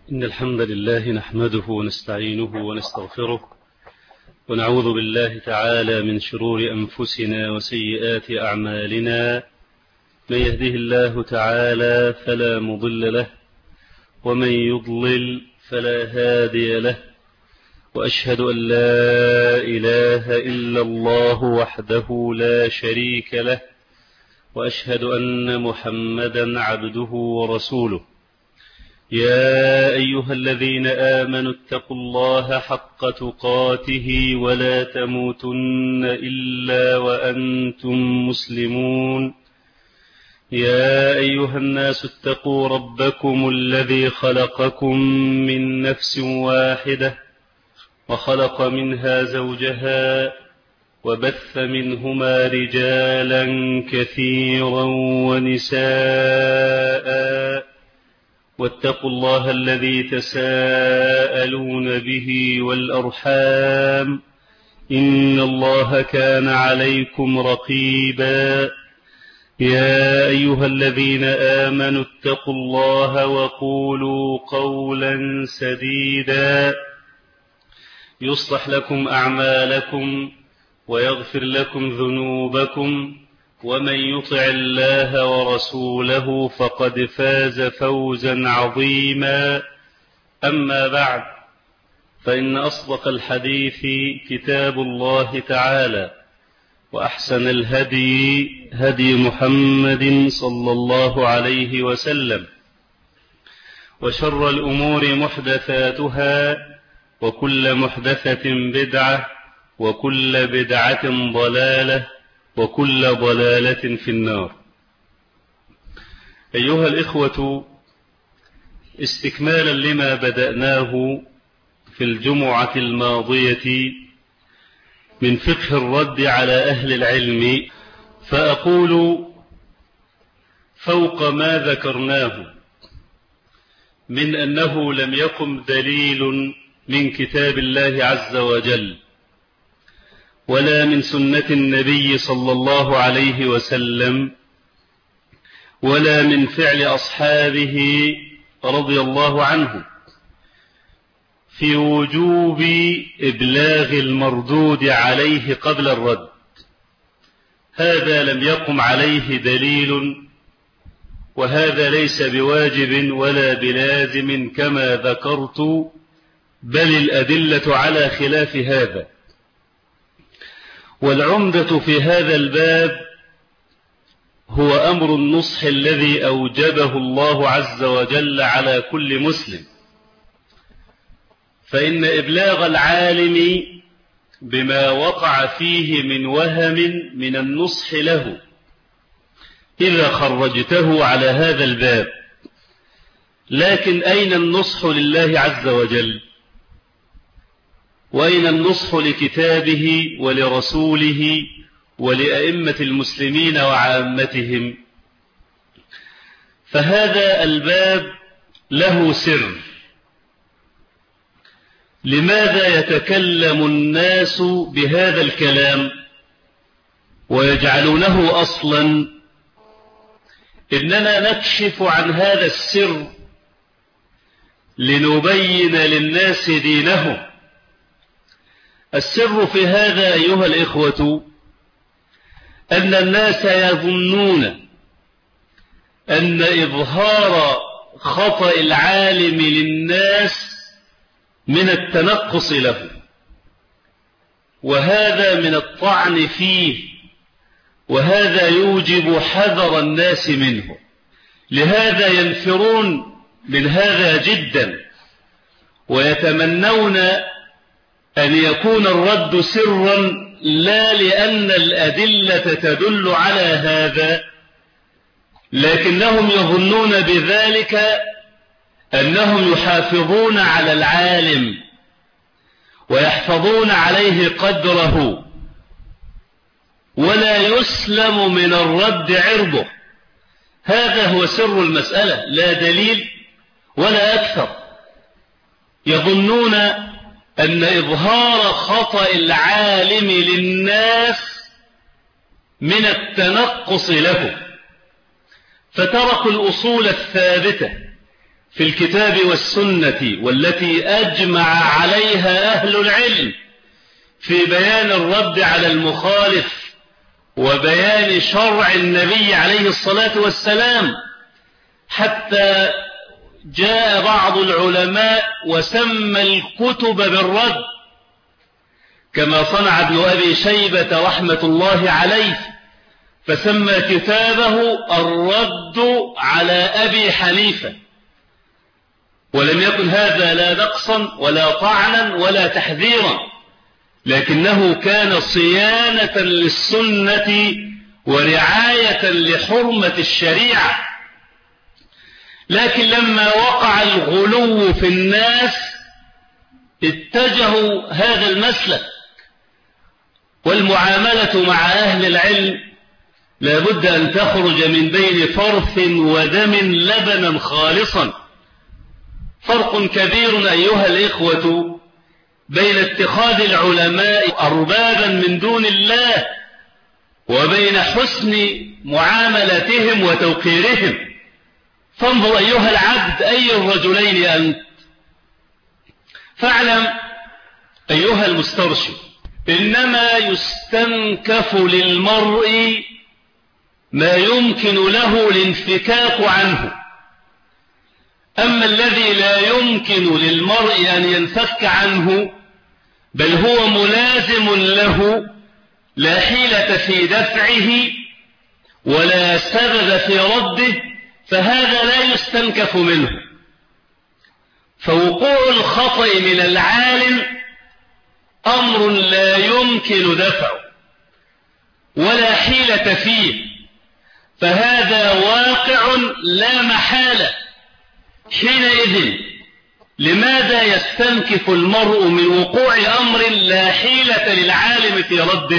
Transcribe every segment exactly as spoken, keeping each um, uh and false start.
إن الحمد لله نحمده ونستعينه ونستغفره ونعوذ بالله تعالى من شرور أنفسنا وسيئات أعمالنا. من يهده الله تعالى فلا مضل له ومن يضلل فلا هادي له، وأشهد أن لا إله إلا الله وحده لا شريك له، وأشهد أن محمدا عبده ورسوله. يا أيها الذين آمنوا اتقوا الله حق تقاته ولا تموتن إلا وأنتم مسلمون. يا أيها الناس اتقوا ربكم الذي خلقكم من نفس واحدة وخلق منها زوجها وبث منهما رجالا كثيرا ونساء، واتقوا الله الذي تساءلون به والأرحام، إن الله كان عليكم رقيبا. يا أيها الذين آمنوا اتقوا الله وقولوا قولا سديدا يصلح لكم أعمالكم ويغفر لكم ذنوبكم، ومن يطع الله ورسوله فقد فاز فوزا عظيما. أما بعد، فإن أصدق الحديث كتاب الله تعالى، وأحسن الهدي هدي محمد صلى الله عليه وسلم، وشر الأمور محدثاتها، وكل محدثة بدعة، وكل بدعة ضلالة، وكل ضلالة في النار. أيها الإخوة، استكمالا لما بدأناه في الجمعة الماضية من فقه الرد على أهل العلم، فأقول فوق ما ذكرناه من أنه لم يقم دليل من كتاب الله عز وجل ولا من سنة النبي صلى الله عليه وسلم ولا من فعل أصحابه رضي الله عنه في وجوب إبلاغ المردود عليه قبل الرد. هذا لم يقم عليه دليل، وهذا ليس بواجب ولا بلازم كما ذكرت، بل الأدلة على خلاف هذا. والعمدة في هذا الباب هو أمر النصح الذي أوجبه الله عز وجل على كل مسلم، فإن إبلاغ العالم بما وقع فيه من وهم من النصح له إذا خرجته على هذا الباب. لكن أين النصح لله عز وجل؟ وأين النصح لكتابه ولرسوله ولأئمة المسلمين وعامتهم؟ فهذا الباب له سر. لماذا يتكلم الناس بهذا الكلام ويجعلونه أصلا؟ إننا نكشف عن هذا السر لنبين للناس دينهم. السر في هذا أيها الإخوة أن الناس يظنون أن إظهار خطأ العالم للناس من التنقص له، وهذا من الطعن فيه، وهذا يوجب حذر الناس منه. لهذا ينفرون من هذا جدا، ويتمنون أن يكون الرد سرا، لا لأن الأدلة تدل على هذا، لكنهم يظنون بذلك أنهم يحافظون على العالم ويحفظون عليه قدره، ولا يسلم من الرد عرضه. هذا هو سر المسألة، لا دليل ولا أكثر. يظنون أن إظهار خطأ العالم للناس من التنقص له، فتركوا الأصول الثابتة في الكتاب والسنة والتي أجمع عليها أهل العلم في بيان الرد على المخالف وبيان شرع النبي عليه الصلاة والسلام، حتى جاء بعض العلماء وسمى الكتب بالرد، كما صنع ابن أبي شيبة رحمة الله عليه، فسمى كتابه الرد على أبي حنيفة. ولم يكن هذا لا نقصا ولا طعنا ولا تحذيرا، لكنه كان صيانة للسنة ورعاية لحرمة الشريعة. لكن لما وقع الغلو في الناس اتجهوا هذا المسلك، والمعاملة مع أهل العلم لابد أن تخرج من بين فرث ودم لبنا خالصا. فرق كبير أيها الإخوة بين اتخاذ العلماء أربابا من دون الله وبين حسن معاملتهم وتوقيرهم. فانظر أيها العبد أي الرجلين أنت. فاعلم أيها المسترشد إنما يستنكف للمرء ما يمكن له الانفكاك عنه، أما الذي لا يمكن للمرء أن ينفك عنه بل هو ملازم له، لا حيلة في دفعه ولا سبب في رده، فهذا لا يستنكف منه. فوقوع الخطأ من العالم أمر لا يمكن دفعه ولا حيلة فيه، فهذا واقع لا محالة. حينئذ لماذا يستنكف المرء من وقوع أمر لا حيلة للعالم في رده؟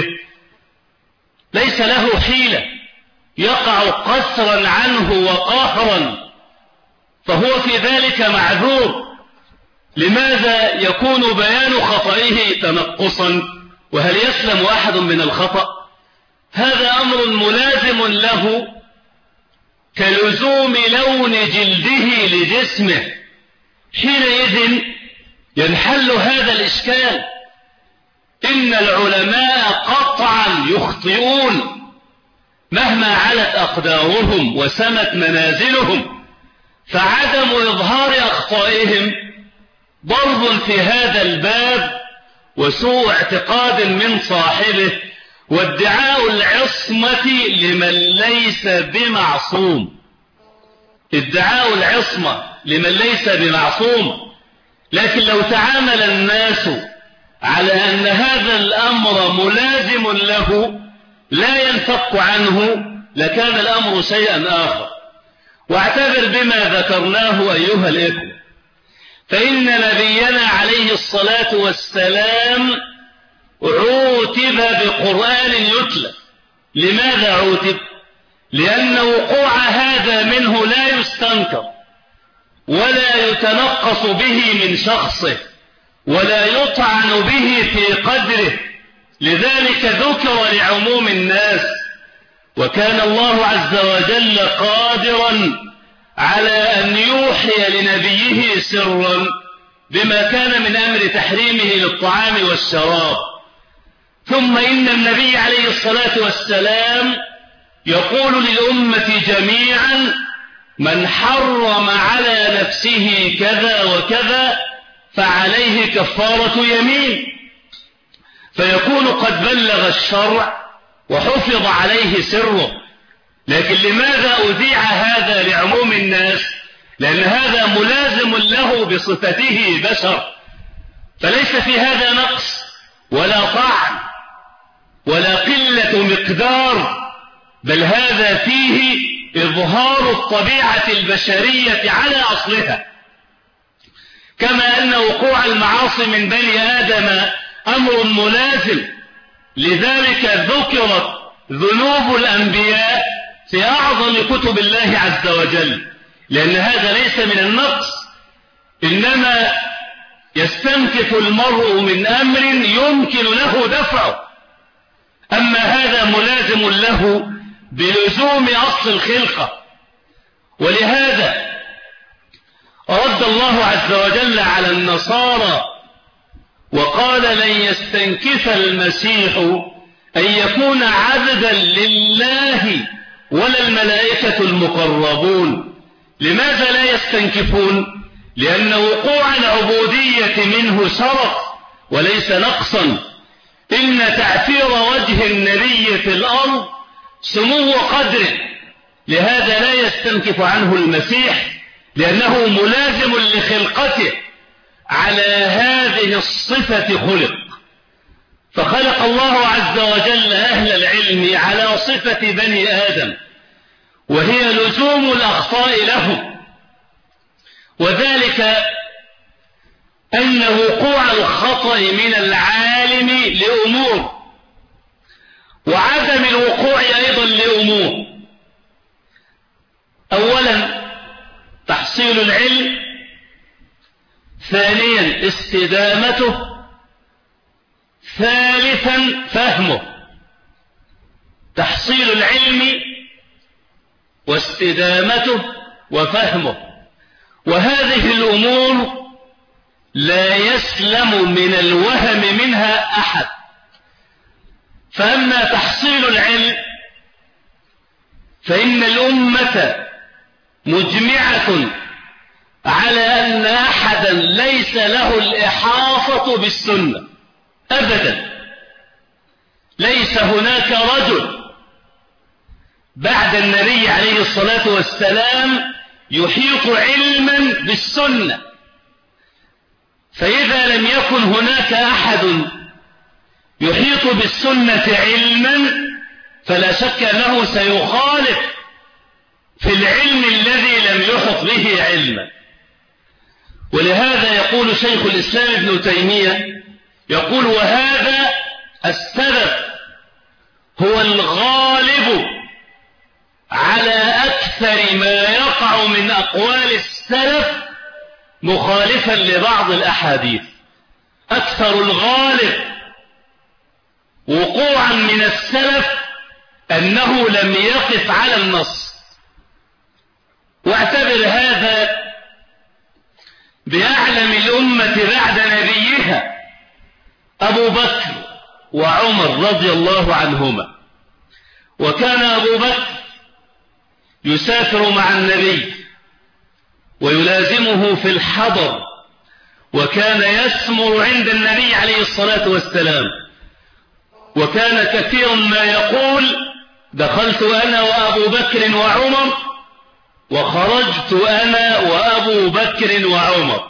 ليس له حيلة، يقع قسرا عنه وقهرا، فهو في ذلك معذور. لماذا يكون بيان خطئه تنقصا؟ وهل يسلم أحد من الخطأ؟ هذا أمر ملازم له كلزوم لون جلده لجسمه. حينئذ ينحل هذا الإشكال. إن العلماء قطعا يخطئون مهما علت أقدارهم وسمت منازلهم، فعدم إظهار أخطائهم ضرب في هذا الباب وسوء اعتقاد من صاحبه، وادعاء العصمة لمن ليس بمعصوم. ادعاء العصمة لمن ليس بمعصوم. لكن لو تعامل الناس على أن هذا الأمر ملازم له لا ينفك عنه لكان الأمر شيئا آخر. واعتبر بما ذكرناه أيها الإخوة، فإن نبينا عليه الصلاة والسلام عوتب بقرآن يتلى. لماذا عوتب؟ لأن وقوع هذا منه لا يستنكر ولا يتنقص به من شخصه ولا يطعن به في قدره، لذلك ذكر لعموم الناس. وكان الله عز وجل قادرا على أن يوحي لنبيه سرا بما كان من أمر تحريمه للطعام والشراب. ثم إن النبي عليه الصلاة والسلام يقول للأمة جميعا: من حرم على نفسه كذا وكذا فعليه كفارة يمين. فيكون قد بلغ الشرع وحفظ عليه سره. لكن لماذا أذيع هذا لعموم الناس؟ لأن هذا ملازم له بصفته بشر، فليس في هذا نقص ولا طعن ولا قلة مقدار، بل هذا فيه إظهار الطبيعة البشرية على أصلها. كما أن وقوع المعاصي من بني آدم أمر ملازم، لذلك ذكرت ذنوب الأنبياء في أعظم كتب الله عز وجل، لأن هذا ليس من النقص، إنما يستنكف المرء من أمر يمكن له دفعه. أما هذا ملازم له بلزوم أصل الخلقة. ولهذا رد الله عز وجل على النصارى وقال لن يستنكف المسيح أن يكون عبدا لله ولا الملائكة المقربون. لماذا لا يستنكفون؟ لأن وقوع العبودية منه شرف وليس نقصا. إن تعفير وجه النبي في الأرض سمو قدره، لهذا لا يستنكف عنه المسيح، لأنه ملازم لخلقته، على هذه الصفة خلق. فخلق الله عز وجل أهل العلم على صفة بني آدم، وهي لزوم الأخطاء لهم، وذلك أن وقوع الخطأ من العالم لأمور، وعدم الوقوع أيضا لأمور. أولا تحصيل العلم، ثانيا استدامته، ثالثا فهمه. تحصيل العلم واستدامته وفهمه، وهذه الأمور لا يسلم من الوهم منها أحد. فأما تحصيل العلم فإن الأمة مجمعة على أن أحدا ليس له الإحاطة بالسنة أبدا. ليس هناك رجل بعد النبي عليه الصلاة والسلام يحيط علما بالسنة. فإذا لم يكن هناك أحد يحيط بالسنة علما فلا شك أنه سيخالف في العلم الذي لم يحط به علما. ولهذا يقول شيخ الإسلام ابن تيمية، يقول وهذا السبب هو الغالب على أكثر ما يقع من أقوال السلف مخالفا لبعض الأحاديث. أكثر الغالب وقوعا من السلف أنه لم يقف على النص. واعتبر هذا بأعلم الأمة بعد نبيها أبو بكر وعمر رضي الله عنهما. وكان أبو بكر يسافر مع النبي ويلازمه في الحضر، وكان يسمر عند النبي عليه الصلاة والسلام، وكان كثيرا ما يقول دخلت أنا وأبو بكر وعمر وخرجت أنا وأبو بكر وعمر.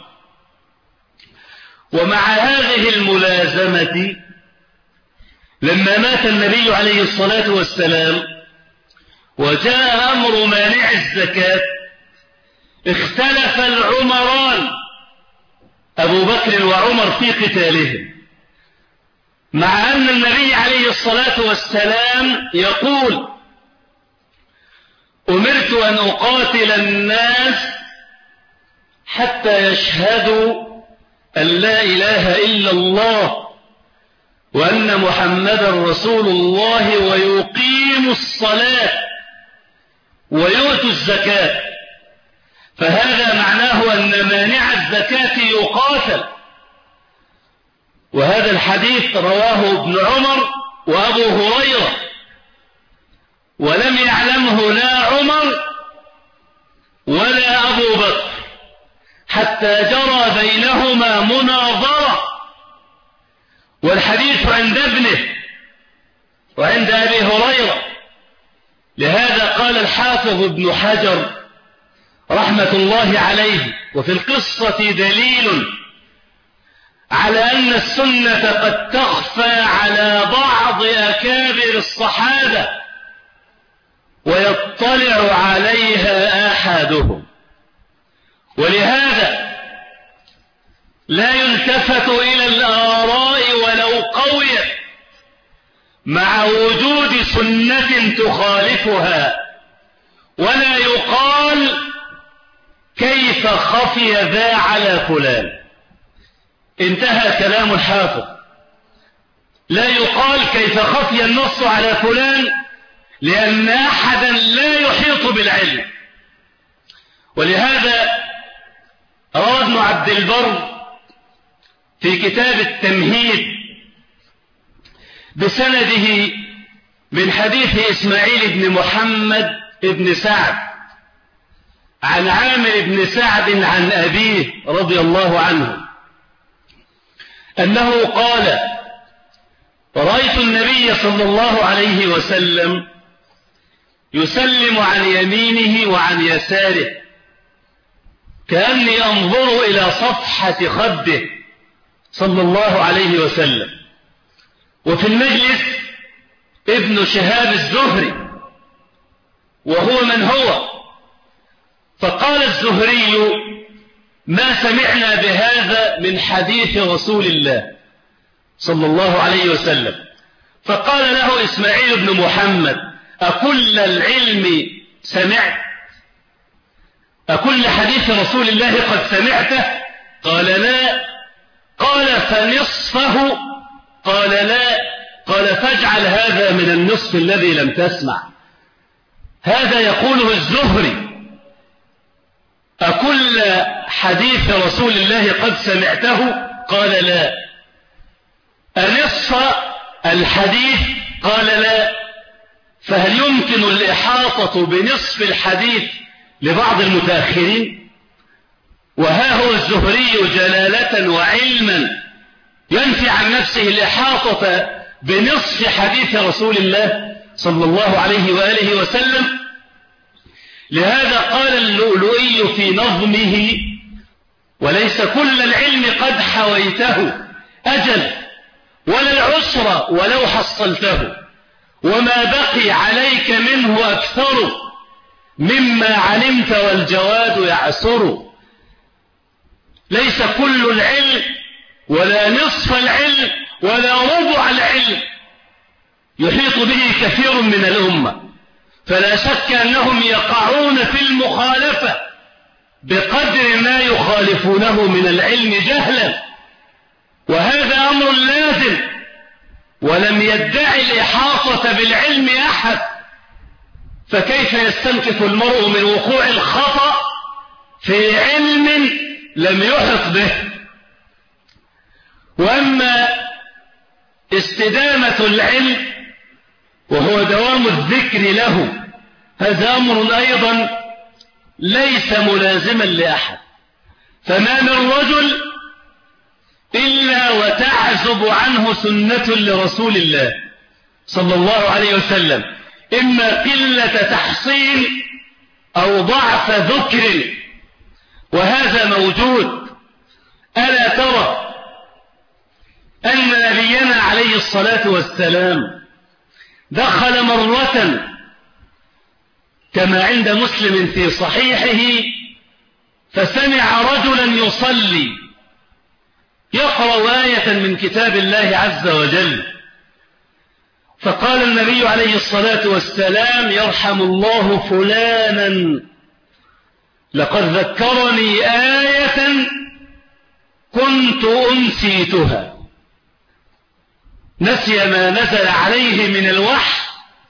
ومع هذه الملازمة لما مات النبي عليه الصلاة والسلام وجاء أمر مانع الزكاة اختلف العمران أبو بكر وعمر في قتالهم، مع أن النبي عليه الصلاة والسلام يقول أمرت أن أقاتل الناس حتى يشهدوا أن لا إله إلا الله وأن محمدا رسول الله ويقيموا الصلاة ويؤتوا الزكاة. فهذا معناه أن مانع الزكاة يقاتل. وهذا الحديث رواه ابن عمر وأبو هريرة، ولم يعلمه لا عمر ولا أبو بكر حتى جرى بينهما مناظرة، والحديث عند ابنه وعند أبي هريرة. لهذا قال الحافظ ابن حجر رحمة الله عليه وفي القصة دليل على أن السنة قد تخفى على بعض أكابر الصحابة ويطلع عليها أحدهم، ولهذا لا يلتفت إلى الآراء ولو قويت مع وجود سنة تخالفها، ولا يقال كيف خفي ذا على فلان. انتهى كلام الحافظ. لا يقال كيف خفي النص على فلان، لأن أحدا لا يحيط بالعلم. ولهذا روى ابن عبد البر في كتاب التمهيد بسنده من حديث إسماعيل بن محمد بن سعد عن عامر بن سعد عن أبيه رضي الله عنه أنه قال: رأيت النبي صلى الله عليه وسلم يسلم عن يمينه وعن يساره كأني أنظر إلى صفحة خده صلى الله عليه وسلم. وفي المجلس ابن شهاب الزهري وهو من هو؟ فقال الزهري: ما سمعنا بهذا من حديث رسول الله صلى الله عليه وسلم. فقال له إسماعيل بن محمد: أكل العلم سمعت؟ أكل حديث رسول الله قد سمعته؟ قال: لا. قال: فنصفه؟ قال: لا. قال: فاجعل هذا من النصف الذي لم تسمع. هذا يقوله الزهري: أكل حديث رسول الله قد سمعته؟ قال: لا. أنصف الحديث؟ قال: لا. فهل يمكن الإحاطة بنصف الحديث لبعض المتأخرين؟ وها هو الزهري جلالة وعلما ينفي عن نفسه الإحاطة بنصف حديث رسول الله صلى الله عليه وآله وسلم. لهذا قال اللؤلؤي في نظمه: وليس كل العلم قد حويته أجل، ولا العسر ولو حصلته، وما بقي عليك منه أكثر مما علمت والجواد يعسر. ليس كل العلم ولا نصف العلم ولا ربع العلم يحيط به كثير من الأمة، فلا شك أنهم يقعون في المخالفة بقدر ما يخالفونه من العلم جهلا، وهذا أمر لازم، ولم يدعي الإحاطة بالعلم أحد، فكيف يستنكف المرء من وقوع الخطأ في علم لم يحط به؟ وأما استدامة العلم وهو دوام الذكر له، هذا أمر أيضا ليس ملازما لأحد، فما من رجل إلا وتعزب عنه سنة لرسول الله صلى الله عليه وسلم، إما قلة تحصيل أو ضعف ذكر، وهذا موجود. ألا ترى أن نبينا عليه الصلاة والسلام دخل مرة كما عند مسلم في صحيحه فسمع رجلا يصلي يقرأ آية من كتاب الله عز وجل، فقال النبي عليه الصلاة والسلام: يرحم الله فلانا، لقد ذكرني آية كنت أنسيتها. نسي ما نزل عليه من الوحي،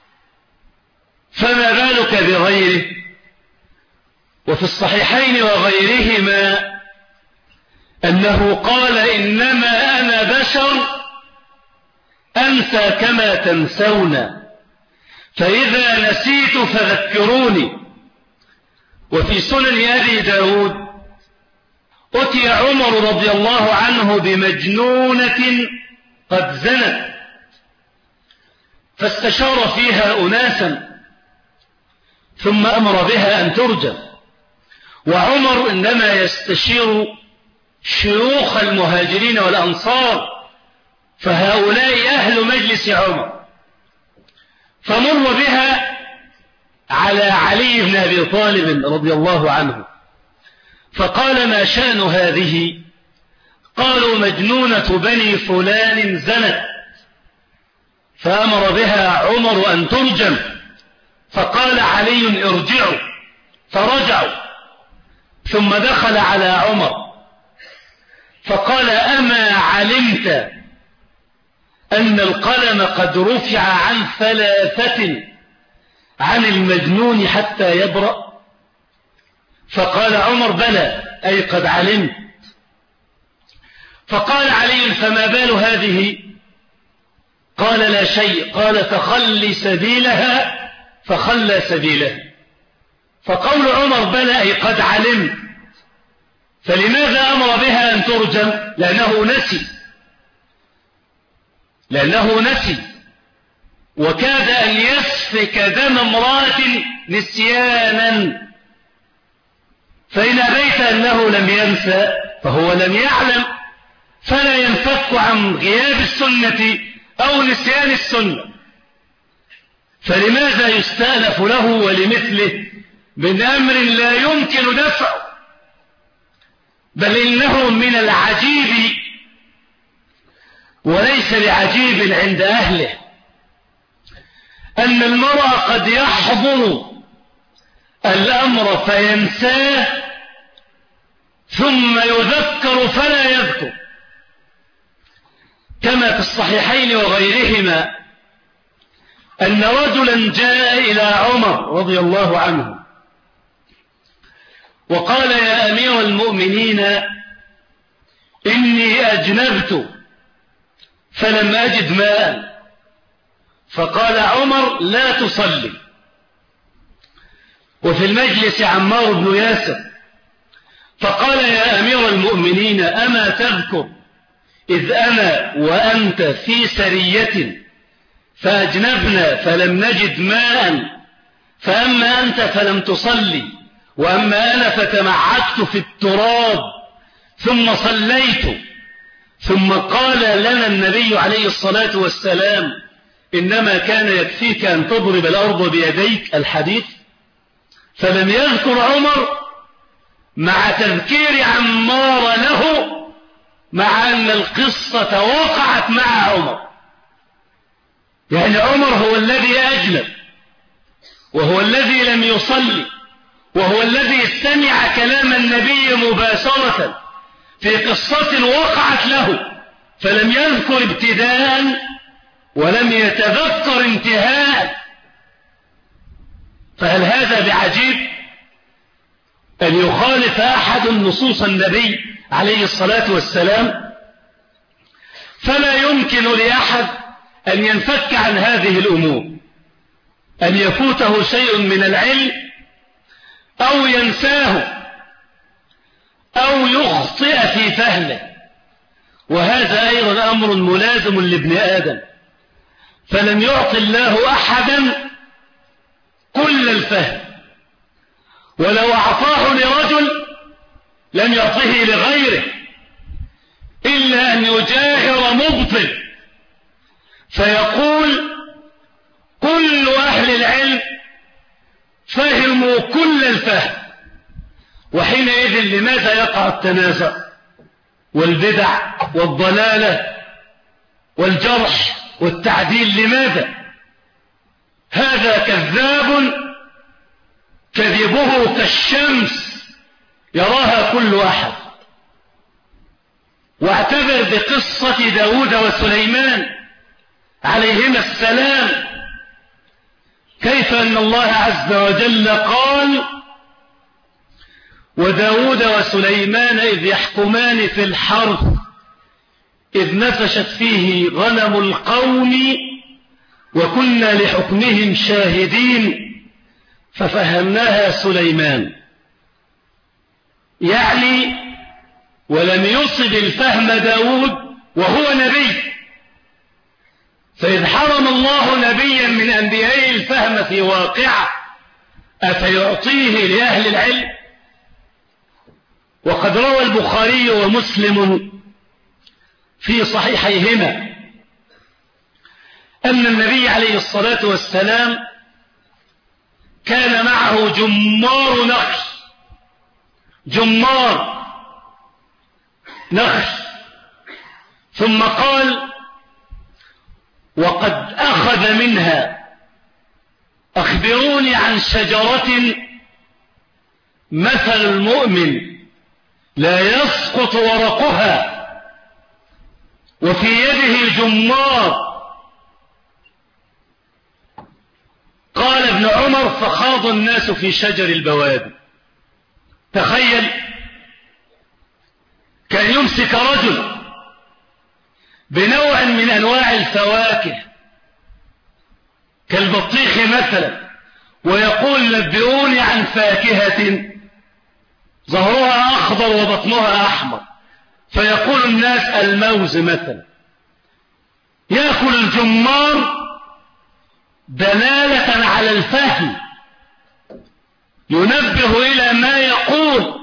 فما بالك بغيره؟ وفي الصحيحين وغيرهما أنه قال: إنما أنا بشر أنسى كما تنسون، فإذا نسيت فذكروني. وفي سنن أبي داود أتي عمر رضي الله عنه بمجنونة قد زنت، فاستشار فيها أناسا ثم أمر بها أن ترجم. وعمر إنما يستشير شيوخ المهاجرين والأنصار، فهؤلاء أهل مجلس عمر، فمر بها على علي بن أبي طالب رضي الله عنه، فقال: ما شأن هذه؟ قالوا: مجنونة بني فلان زنت. فأمر بها عمر أن ترجم، فقال علي: ارجعوا، فرجعوا. ثم دخل على عمر فقال: أما علمت أن القلم قد رفع عن ثلاثة عن المجنون حتى يبرأ؟ فقال عمر: بلى. أي قد علمت. فقال علي فما بال هذه؟ قال لا شيء. قال فخلي سبيلها، فخلى سبيلها. فقول عمر بلى أي قد علمت، فلماذا أمر بها أن ترجم؟ لأنه نسي، لأنه نسي وكاد أن يسفك دم امرأة نسيانا، فإن أبيت أنه لم ينسى فهو لم يعلم، فلا ينفك عن غياب السنة أو نسيان السنة. فلماذا يستأنف له ولمثله من أمر لا يمكن دفعه؟ بل إنه من العجيب وليس بعجيب عند أهله أن المرء قد يحضر الأمر فينساه ثم يذكر فلا يذكر، كما في الصحيحين وغيرهما أن رجلا جاء إلى عمر رضي الله عنه وقال يا أمير المؤمنين إني أجنبت فلم أجد ماء. فقال عمر لا تصلي. وفي المجلس عمار بن ياسر فقال يا أمير المؤمنين أما تذكر إذ أنا وأنت في سرية فأجنبنا فلم نجد ماء، فأما أنت فلم تصلي وأما أنا فتمعكت في التراب ثم صليت. ثم قال لنا النبي عليه الصلاة والسلام إنما كان يكفيك أن تضرب الأرض بيديك، الحديث. فلم يذكر عمر مع تذكير عمار له مع أن القصة وقعت مع عمر، يعني عمر هو الذي أجنب وهو الذي لم يصلي وهو الذي استمع كلام النبي مباشرة في قصة وقعت له، فلم يذكر ابتداء ولم يتذكر انتهاء. فهل هذا بعجيب أن يخالف أحد نصوص النبي عليه الصلاة والسلام؟ فلا يمكن لأحد أن ينفك عن هذه الأمور، أن يفوته شيء من العلم أو ينساه أو يخطئ في فهمه، وهذا أيضا أمر ملازم لابن آدم. فلم يعطي الله أحدا كل الفهم، ولو أعطاه لرجل لم يعطه لغيره إلا أن يجاهر مبطل فيقول كل أهل العلم فهموا كل الفهم. وحينئذ لماذا يقع التنازع والبدع والضلالة والجرح والتعديل؟ لماذا؟ هذا كذاب كذبه كالشمس يراها كل أحد. واعتبر بقصة داود وسليمان عليهما السلام كيف أن الله عز وجل قال وداود وسليمان إذ يحكمان في الحرث إذ نفشت فيه غنم القوم وكنا لحكمهم شاهدين ففهمناها سليمان، يعني ولم يصب الفهم داود وهو نبي. فإذ حرم الله نبيا من أنبيائه الفهم في واقعه أفيعطيه لأهل العلم؟ وقد روى البخاري ومسلم في صحيحيهما أن النبي عليه الصلاة والسلام كان معه جمار نخل، جمار نخل، ثم قال وقد أخذ منها أخبروني عن شجرة مثل المؤمن لا يسقط ورقها وفي يده جمار. قال ابن عمر فخاض الناس في شجر البوادي. تخيل كان يمسك رجل بنوع من أنواع الفواكه كالبطيخ مثلا ويقول نبئوني عن فاكهة ظهرها أخضر وبطنها أحمر، فيقول الناس الموز مثلا. يأكل الجمار دلالة على الفهم، ينبه إلى ما يقول،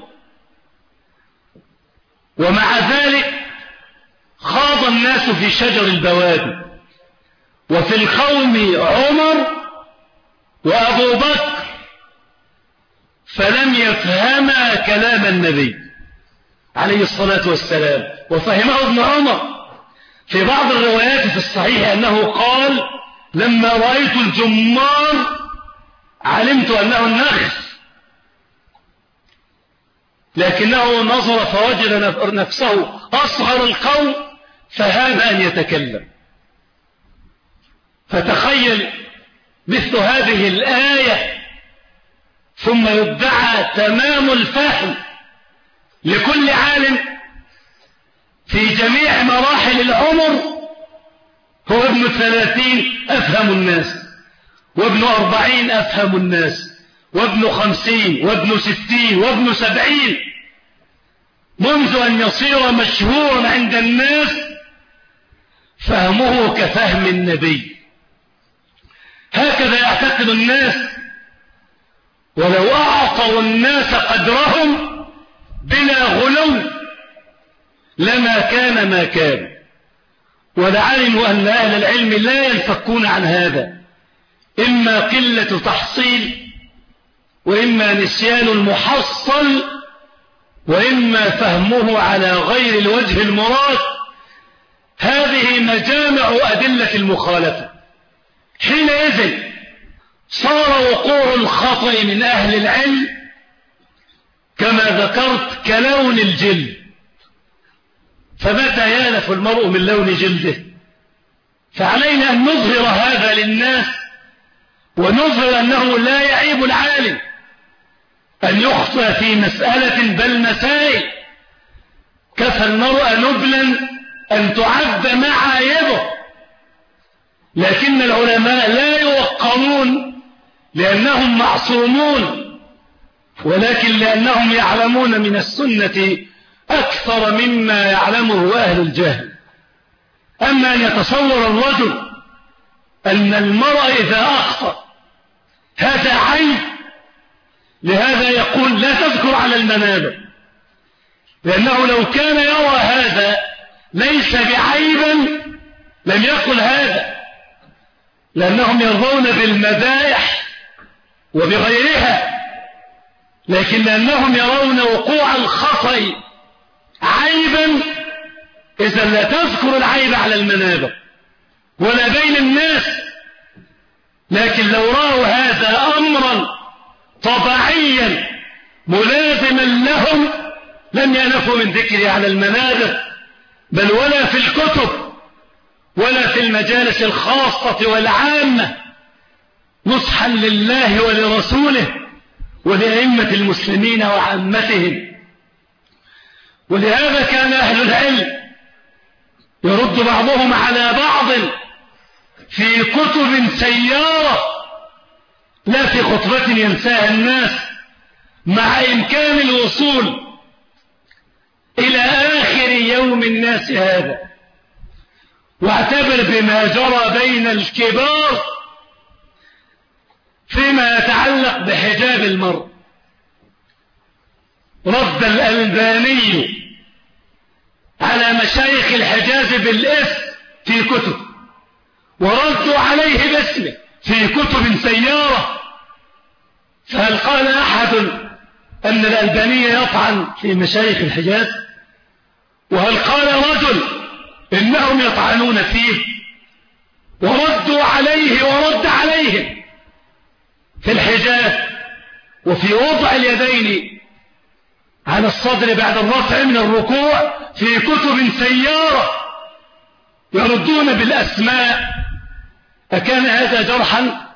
ومع ذلك خاض الناس في شجر البوادي، وفي القوم عمر وأبو بكر فلم يفهما كلام النبي عليه الصلاة والسلام، وفهمه ابن عمر في بعض الروايات في الصحيح أنه قال لما رأيت الجمار علمت أنه النخل، لكنه نظر فوجد نفسه أصغر القوم فهاب أن يتكلم. فتخيل مثل هذه الآية ثم يدعى تمام الفهم لكل عالم في جميع مراحل العمر، هو ابن ثلاثين أفهم الناس، وابن أربعين أفهم الناس، وابن خمسين وابن ستين وابن سبعين، منذ أن يصير مشهورا عند الناس فهمه كفهم النبي. هكذا يعتقد الناس، ولو أعطوا الناس قدرهم بلا غلو لما كان ما كان، ولعلموا أن أهل العلم لا ينفكون عن هذا، إما قلة تحصيل، وإما نسيان المحصل، وإما فهمه على غير الوجه المراد. هذه مجامع أدلة المخالفة. حينئذ صار وقوع الخطأ من أهل العلم كما ذكرت كلون الجلد، فمتى يالف المرء من لون جلده؟ فعلينا أن نظهر هذا للناس، ونظهر أنه لا يعيب العالم أن يخطئ في مسألة بل مسائل. كفى المرء نبلا أن تعد معايبه، لكن العلماء لا يوقرون لأنهم معصومون، ولكن لأنهم يعلمون من السنة أكثر مما يعلمه أهل الجهل. أما أن يتصور الرجل أن المرء إذا أخطأ هذا عيب، لهذا يقول لا تذكر على المنابر، لأنه لو كان يرى هذا ليس بعيبا لم يقل هذا، لأنهم يرضون بالمدائح وبغيرها، لكن لأنهم يرون وقوع الخطأ عيبا إذا لا تذكر العيب على المنابر ولا بين الناس. لكن لو رأوا هذا أمرا طبيعيا ملازما لهم لم ينفوا من ذكره على المنابر، بل ولا في الكتب ولا في المجالس الخاصة والعامة، نصحا لله ولرسوله ولأئمة المسلمين وعامتهم. ولهذا كان أهل العلم يرد بعضهم على بعض في كتب سيارة، لا في خطبة ينساها الناس، مع إمكان الوصول إلى آخر يوم الناس هذا. واعتبر بما جرى بين الكبار فيما يتعلق بحجاب المرء. رد الألباني على مشايخ الحجاز بالإثم في كتب، وردوا عليه باسمه في كتب سيارة. فهل قال أحد أن الألباني يطعن في مشايخ الحجاز؟ وهل قال رجل إنهم يطعنون فيه؟ وردوا عليه ورد عليهم في الحجاز وفي وضع اليدين على الصدر بعد الرفع من الركوع في كتب سيارة، يردون بالأسماء. أكان هذا جرحا؟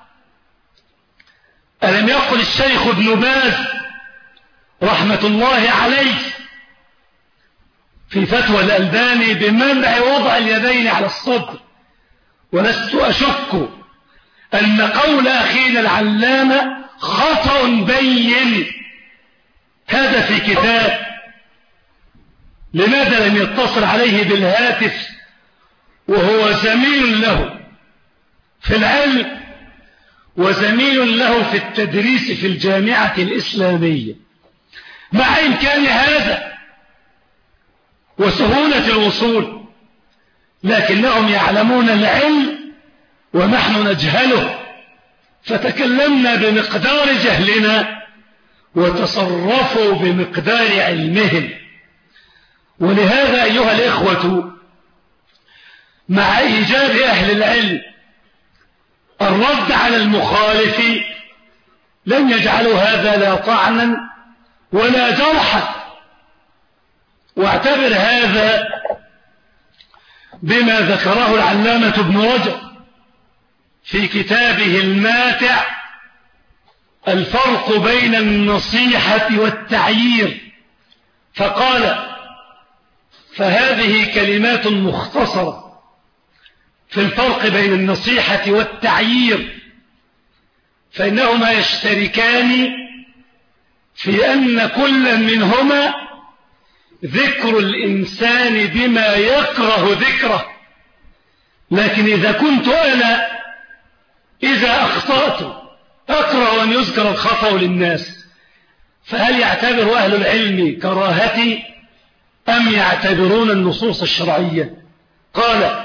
ألم يقل الشيخ ابن باز رحمة الله عليه في فتوى الألباني بمنع وضع اليدين على الصدر، ولست أشك أن قول أخينا العلامة خطأ بين. هذا في كتاب، لماذا لم يتصل عليه بالهاتف وهو زميل له في العلم وزميل له في التدريس في الجامعة الإسلامية، مع إمكان هذا وسهولة الوصول، لكنهم يعلمون العلم ونحن نجهله، فتكلمنا بمقدار جهلنا وتصرفوا بمقدار علمهم. ولهذا أيها الإخوة، مع إيجاب أهل العلم الرد على المخالف لن يجعلوا هذا لا طعنا ولا جرحا، واعتبر هذا بما ذكره العلامة ابن رجب في كتابه الماتع الفرق بين النصيحة والتعيير، فقال: فهذه كلمات مختصرة في الفرق بين النصيحة والتعيير، فإنهما يشتركان في أن كل منهما ذكر الإنسان بما يكره ذكره. لكن إذا كنت أنا إذا أخطأت أكره أن يذكر الخطأ للناس، فهل يعتبر أهل العلم كراهتي أم يعتبرون النصوص الشرعية؟ قال: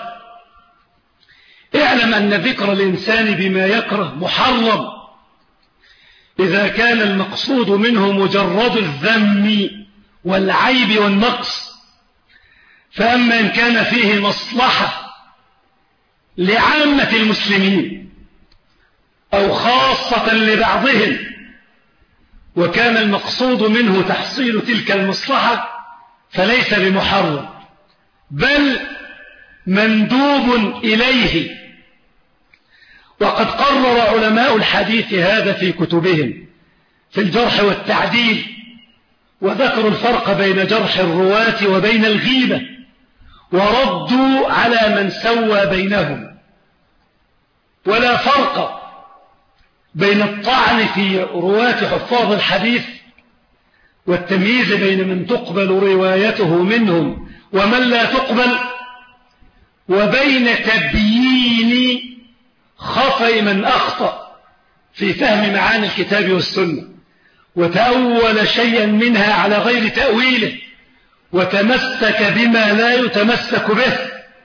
اعلم أن ذكر الإنسان بما يكره محرم إذا كان المقصود منه مجرد الذم والعيب والنقص، فأما إن كان فيه مصلحة لعامة المسلمين أو خاصة لبعضهم وكان المقصود منه تحصيل تلك المصلحة فليس بمحرم، بل مندوب إليه. وقد قرر علماء الحديث هذا في كتبهم في الجرح والتعديل، وذكروا الفرق بين جرح الرواة وبين الغيبة، وردوا على من سوى بينهم. ولا فرق بين الطعن في رواة حفاظ الحديث والتمييز بين من تقبل روايته منهم ومن لا تقبل، وبين تبيين خطأ من أخطأ في فهم معاني الكتاب والسنة وتأول شيئا منها على غير تأويله وتمسك بما لا يتمسك به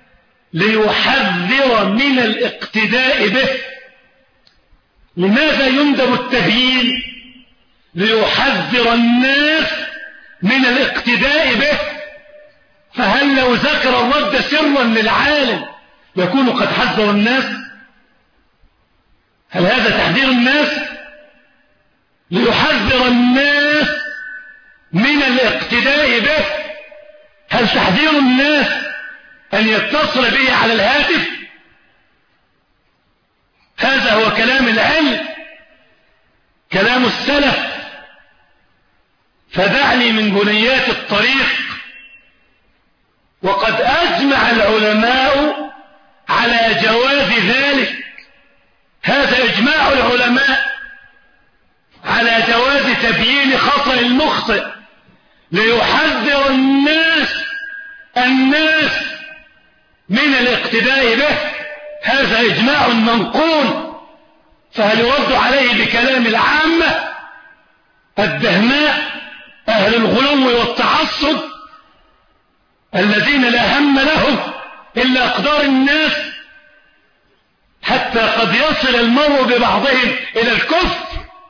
ليحذر من الاقتداء به. لماذا يندب التبيين؟ ليحذر الناس من الاقتداء به. فهل لو ذكر الرد سرا للعالم يكون قد حذر الناس؟ هل هذا تحذير الناس؟ ليحذر الناس من الاقتداء به. هل تحذير الناس أن يتصل به على الهاتف؟ هذا هو كلام العلم، كلام السلف. فدعني من بنيات الطريق. وقد أجمع العلماء على جواز ذلك، هذا إجماع العلماء على جواز تبيين خطأ المخطئ ليحذر الناس الناس من الاقتداء به. هذا إجماع منقول، فهل يرد عليه بكلام العامة الدهماء أهل الغلو والتعصب الذين لا هم لهم إلا أقدار الناس، حتى قد يصل المرء ببعضهم إلى الكفر؟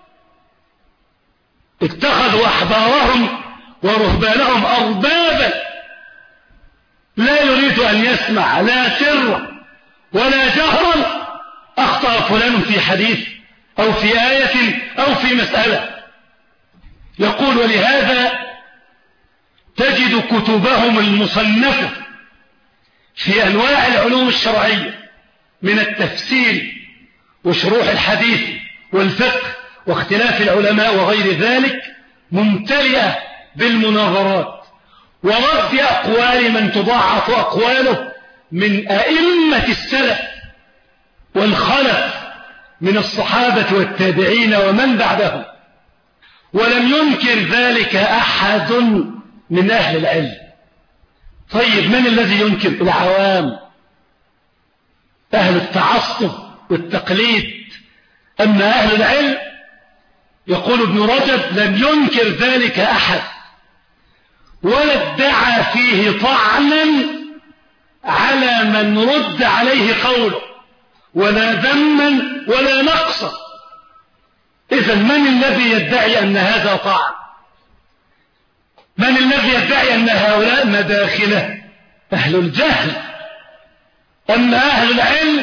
اتخذوا أحبارهم ورهبانهم أربابا، لا يريد أن يسمع لا سرا ولا جهرا أخطأ فلان في حديث أو في آية أو في مسألة. يقول: ولهذا تجد كتبهم المصنفة في أنواع العلوم الشرعية من التفسير وشروح الحديث والفقه واختلاف العلماء وغير ذلك ممتلئة بالمناظرات ورد أقوال من تضاعف أقواله من أئمة السلف والخلف من الصحابة والتابعين ومن بعدهم، ولم ينكر ذلك أحد من أهل العلم. طيب من الذي ينكر؟ العوام، أهل التعصب والتقليد. أما أهل العلم يقول ابن رجب لم ينكر ذلك أحد، ولا ادعى فيه طعنا على من رد عليه قوله، ولا ذما ولا نقصا. إذن من الذي يدعي أن هذا طعن؟ من الذي يدعي أن هؤلاء مداخلة؟ أهل الجهل. أما أهل العلم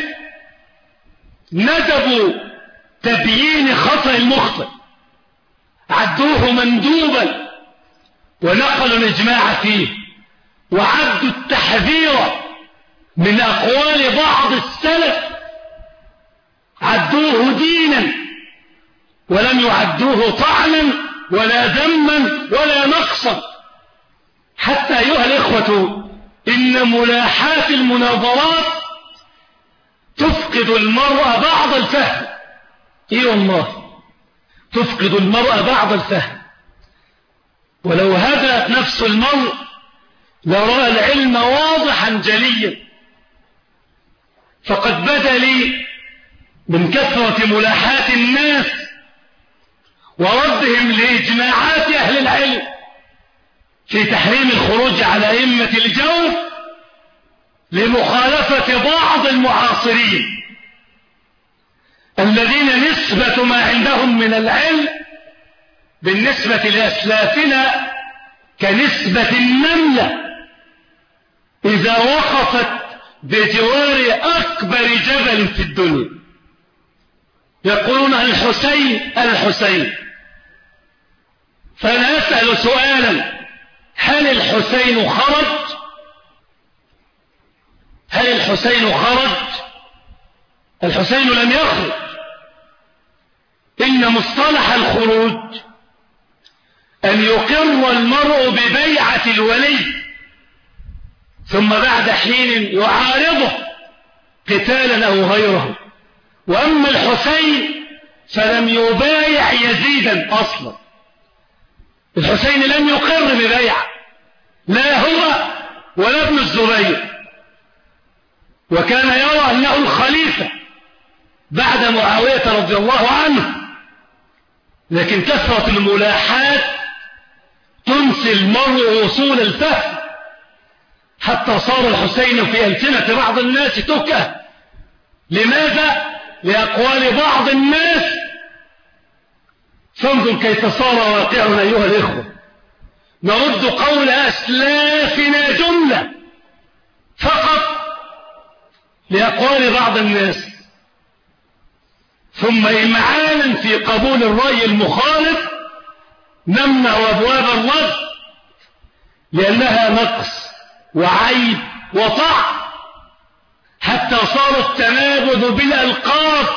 ندبوا تبيين خطأ المخطئ، عدوه مندوبا ونقلوا الإجماع فيه، وعدوا التحذير من أقوال بعض السلف، عدوه دينا ولم يعدوه طعنا ولا ذما ولا نقصا. حتى أيها الإخوة إن ملاحات المناظرات تفقد المرء بعض الفهم. إيه والله تفقد المرء بعض الفهم، ولو هدأت نفس المرء لرأى العلم واضحا جليا. فقد بدا لي من كثرة ملاحات الناس وردهم لإجماعات أهل العلم في تحريم الخروج على أئمة الجور لمخالفة بعض المعاصرين الذين نسبة ما عندهم من العلم بالنسبة لأسلافنا كنسبة النملة إذا وقفت بجوار أكبر جبل في الدنيا. يقولون الحسين الحسين. فأنا أسأل سؤالا: هل الحسين خرج؟ هل الحسين خرج؟ الحسين لم يخرج. إن مصطلح الخروج أن يقر المرء ببيعة الولي ثم بعد حين يعارضه قتالا أو غيره. وأما الحسين فلم يبايع يزيدا أصلا. الحسين لم يقر ببيعة، لا هو ولا ابن الزبير، وكان يرى أنه الخليفة بعد معاوية رضي الله عنه. لكن كثرة الملاحات تنسي المرء وصول الفهم، حتى صار الحسين في ألسنة بعض الناس تكه. لماذا؟ لأقوال بعض الناس. فانظر كيف صار واقعنا أيها الإخوة. نرد قول أسلافنا جملة فقط لأقوال بعض الناس، ثم إمعانا في قبول الرأي المخالف نمنع أبواب الرد لأنها نقص وعيب وطعن، حتى صار التنابذ بالألقاب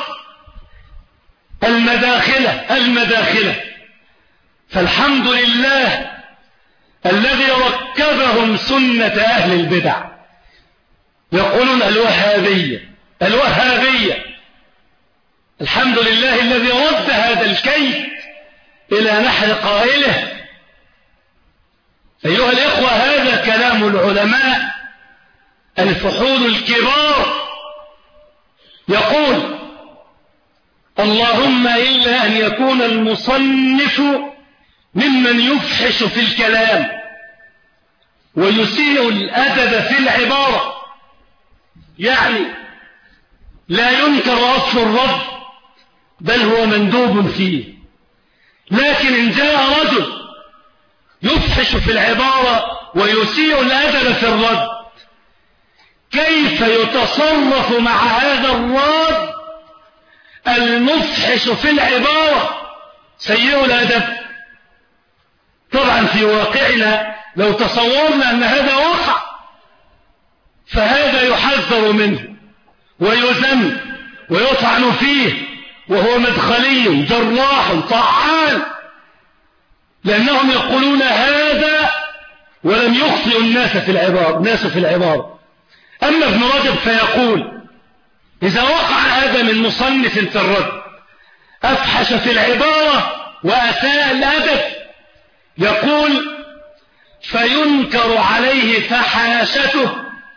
المداخلة المداخلة. فالحمد لله الذي ركبهم سنة أهل البدع. يقولون الوهابية الوهابية. الحمد لله الذي رد هذا الكيد إلى نحر قائله. أيها الإخوة هذا كلام العلماء الفحول الكبار. يقول: اللهم إلا أن يكون المصنف ممن يفحش في الكلام ويسيء الأدب في العبارة، يعني لا ينكر أصل الرد بل هو مندوب فيه. لكن إن جاء رجل يفحش في العبارة ويسيء الأدب في الرد، كيف يتصرف مع هذا الرد المفحش في العبارة سيء الأدب؟ طبعا في واقعنا لو تصورنا أن هذا وقع فهذا يحذر منه ويذم ويطعن فيه، وهو مدخلي جراح طعان، لأنهم يقولون هذا ولم يخطئ الناس في العبارة الناس في العبارة. أما ابن رجب فيقول إذا وقع هذا من مصنف في الرد أفحش في العبارة وأساء الأدب، يقول فينكر عليه فحاشته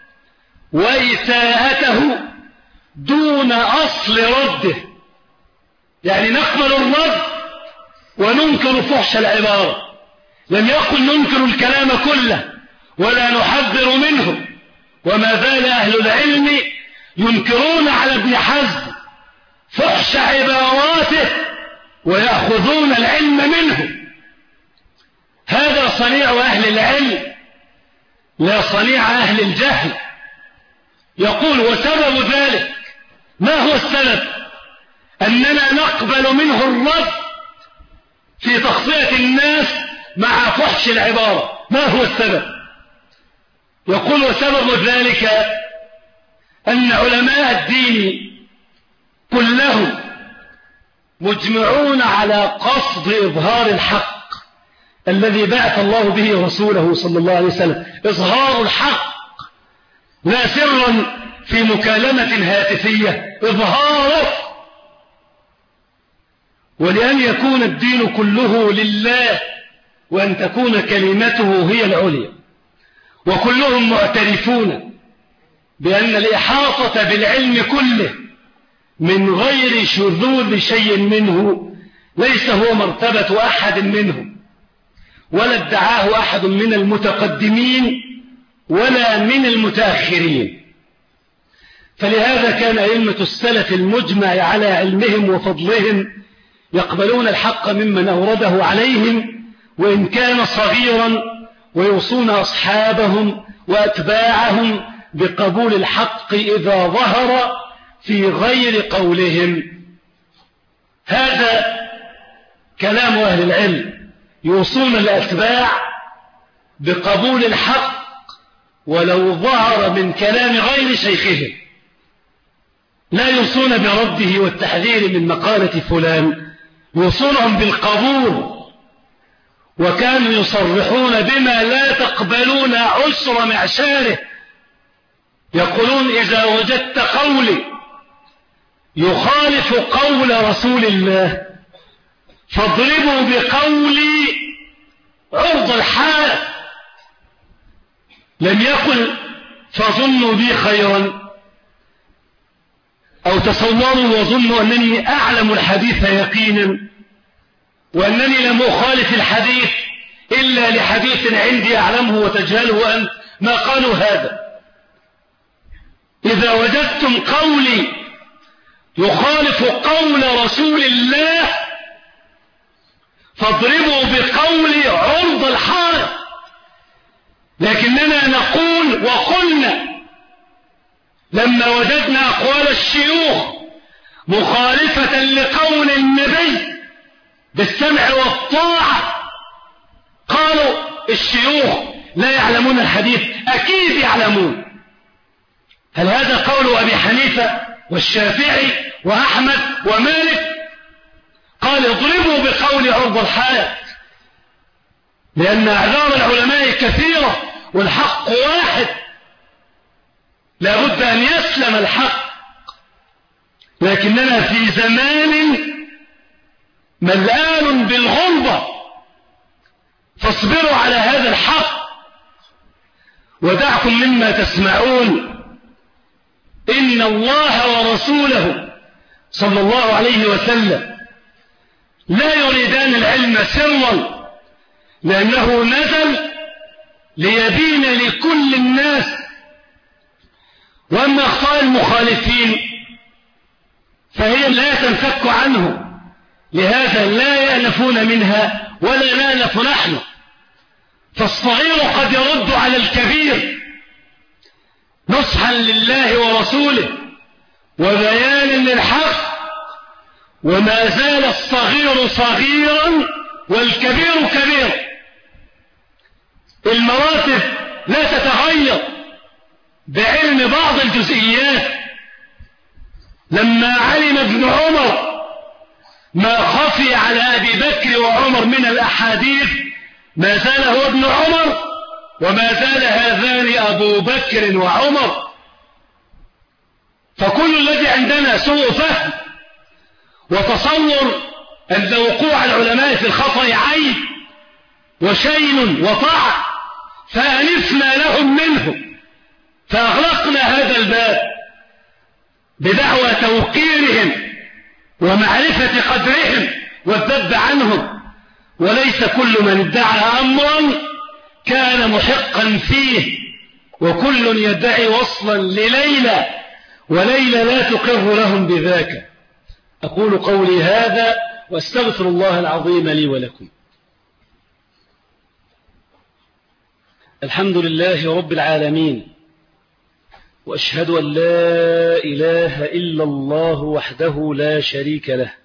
وإساءته دون أصل رده، يعني نقبل الرد وننكر فحش العبارة، لم يقل ننكر الكلام كله ولا نحذر منه. وما زال أهل العلم ينكرون على ابن حزم فحش عباراته ويأخذون العلم منه. هذا صنيع أهل العلم لا صنيع أهل الجهل. يقول وسبب ذلك، ما هو السبب؟ أننا نقبل منه الرد في تخطئة الناس مع فحش العبارة. ما هو السبب؟ يقول وسبب ذلك أن علماء الدين كلهم مجمعون على قصد إظهار الحق الذي بعث الله به رسوله صلى الله عليه وسلم، إظهار الحق لا سرا في مكالمة هاتفية، إظهاره. ولأن يكون الدين كله لله وأن تكون كلمته هي العليا، وكلهم معترفون بأن الإحاطة بالعلم كله من غير شذوذ شيء منه ليس هو مرتبة أحد منهم، ولا ادعاه أحد من المتقدمين ولا من المتأخرين. فلهذا كان أئمة السلف المجمع على علمهم وفضلهم يقبلون الحق ممن أورده عليهم وإن كان صغيرا، ويوصون أصحابهم وأتباعهم بقبول الحق إذا ظهر في غير قولهم. هذا كلام أهل العلم، يوصون الأتباع بقبول الحق ولو ظهر من كلام غير شيخهم، لا يوصون برده والتحذير من مقالة فلان، يوصونهم بالقبول. وكانوا يصرحون بما لا تقبلون عشر معشاره، يقولون إذا وجدت قولي يخالف قول رسول الله فاضربوا بقولي عرض الحال. لم يقل فظنوا بي خيرا أو تصوروا وظنوا أنني أعلم الحديث يقينا وأنني لم أخالف الحديث إلا لحديث عندي أعلمه وتجهله أنت. ما قالوا هذا. إذا وجدتم قولي يخالف قول رسول الله فاضربوا بقولي عرض الحائط. لكننا نقول وقلنا لما وجدنا أقوال الشيوخ مخالفة لقول النبي بالسمع والطاعة، قالوا الشيوخ لا يعلمون الحديث، أكيد يعلمون. هل هذا قول أبي حنيفة والشافعي وأحمد ومالك؟ قال اضربوا بقول عرض الحائط، لأن أعذار العلماء كثيرة والحق واحد، لا بد أن يسلم الحق. لكننا في زمان ملآن بالغربة، فاصبروا على هذا الحق ودعكم مما تسمعون. إن الله ورسوله صلى الله عليه وسلم لا يريدان العلم سرا، لأنه نزل ليبين لكل الناس. وأما أخطاء المخالفين فهي لا تنفك عنه، لهذا لا يألفون منها ولا نألف نحن. فالصغير قد يرد على الكبير نصحا لله ورسوله وبيانا للحق، وما زال الصغير صغيرا والكبير كبير. المراتب لا تتغير بعلم بعض الجزئيات. لما علم ابن عمر ما خفي على أبي بكر وعمر من الأحاديث ما زال هو ابن عمر وما زال هذان أبو بكر وعمر. فكل الذي عندنا سوء فهم وتصور أن وقوع العلماء في الخطأ عيب وشين وطاعة، فأنفنا لهم منه، فأغلقنا هذا الباب بدعوى توقيرهم ومعرفة قدرهم والذب عنهم. وليس كل من ادعى أمرا كان محقا فيه، وكل يدعي وصلا لليلى وليلى لا تقر لهم بذاك. أقول قولي هذا واستغفر الله العظيم لي ولكم. الحمد لله رب العالمين، وأشهد أن لا إله إلا الله وحده لا شريك له،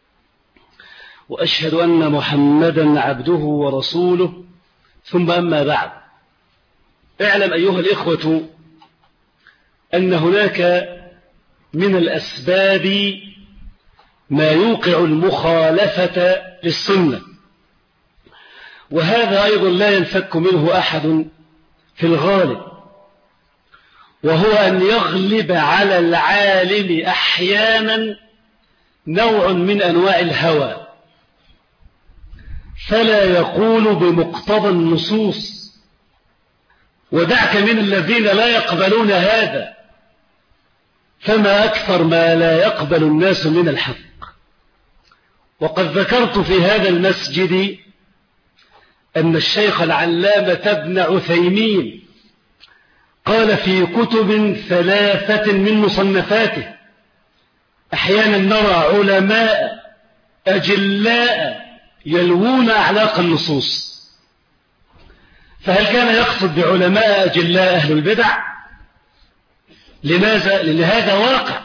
وأشهد أن محمدا عبده ورسوله، ثم أما بعد. اعلم أيها الإخوة أن هناك من الأسباب ما يوقع المخالفة للسنة، وهذا أيضا لا ينفك منه أحد في الغالب، وهو أن يغلب على العالم أحيانا نوع من أنواع الهوى، فلا يقول بمقتضى النصوص. ودعك من الذين لا يقبلون هذا، فما أكثر ما لا يقبل الناس من الحق. وقد ذكرت في هذا المسجد أن الشيخ العلامة ابن عثيمين قال في كتب ثلاثة من مصنفاته: أحيانا نرى علماء أجلاء يلوون أعلاق النصوص. فهل كان يقصد بعلماء أجلاء أهل البدع؟ لماذا؟ لأن هذا واقع.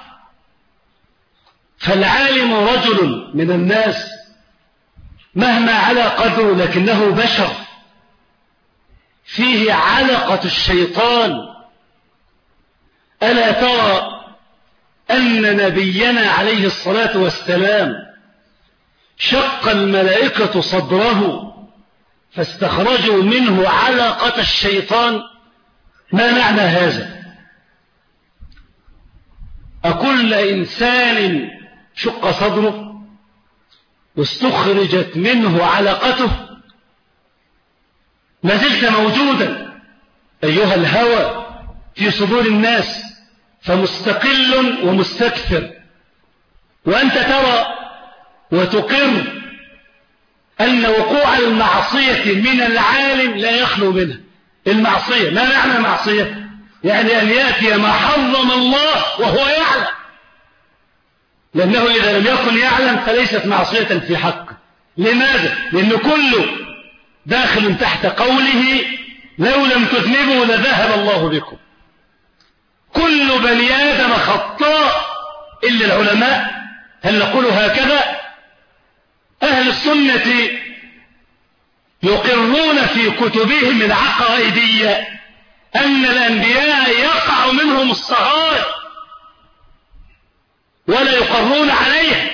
فالعالم رجل من الناس مهما على قدره، لكنه بشر فيه علقة الشيطان. ألا ترى أن نبينا عليه الصلاة والسلام شق الملائكة صدره فاستخرجوا منه علقة الشيطان؟ ما معنى هذا؟ أكل إنسان شق صدره واستخرجت منه علقته؟ ما زلت موجودا أيها الهوى في صدور الناس، فمستقل ومستكثر. وأنت ترى وتقر أن وقوع المعصية من العالم لا يخلو منها. المعصية ما معنى معصية؟ يعني أن يأتي ما حرم الله وهو يعلم، لأنه إذا لم يكن يعلم فليست معصية في حقه. لماذا؟ لأنه كله داخل تحت قوله: لو لم تذنبوا لذهب الله بكم. كل بني آدم خطاء إلا العلماء. هل نقول هكذا؟ أهل السنة يقرون في كتبهم العقائدية أن الأنبياء يقع منهم الصغائر ولا يقرون عليه،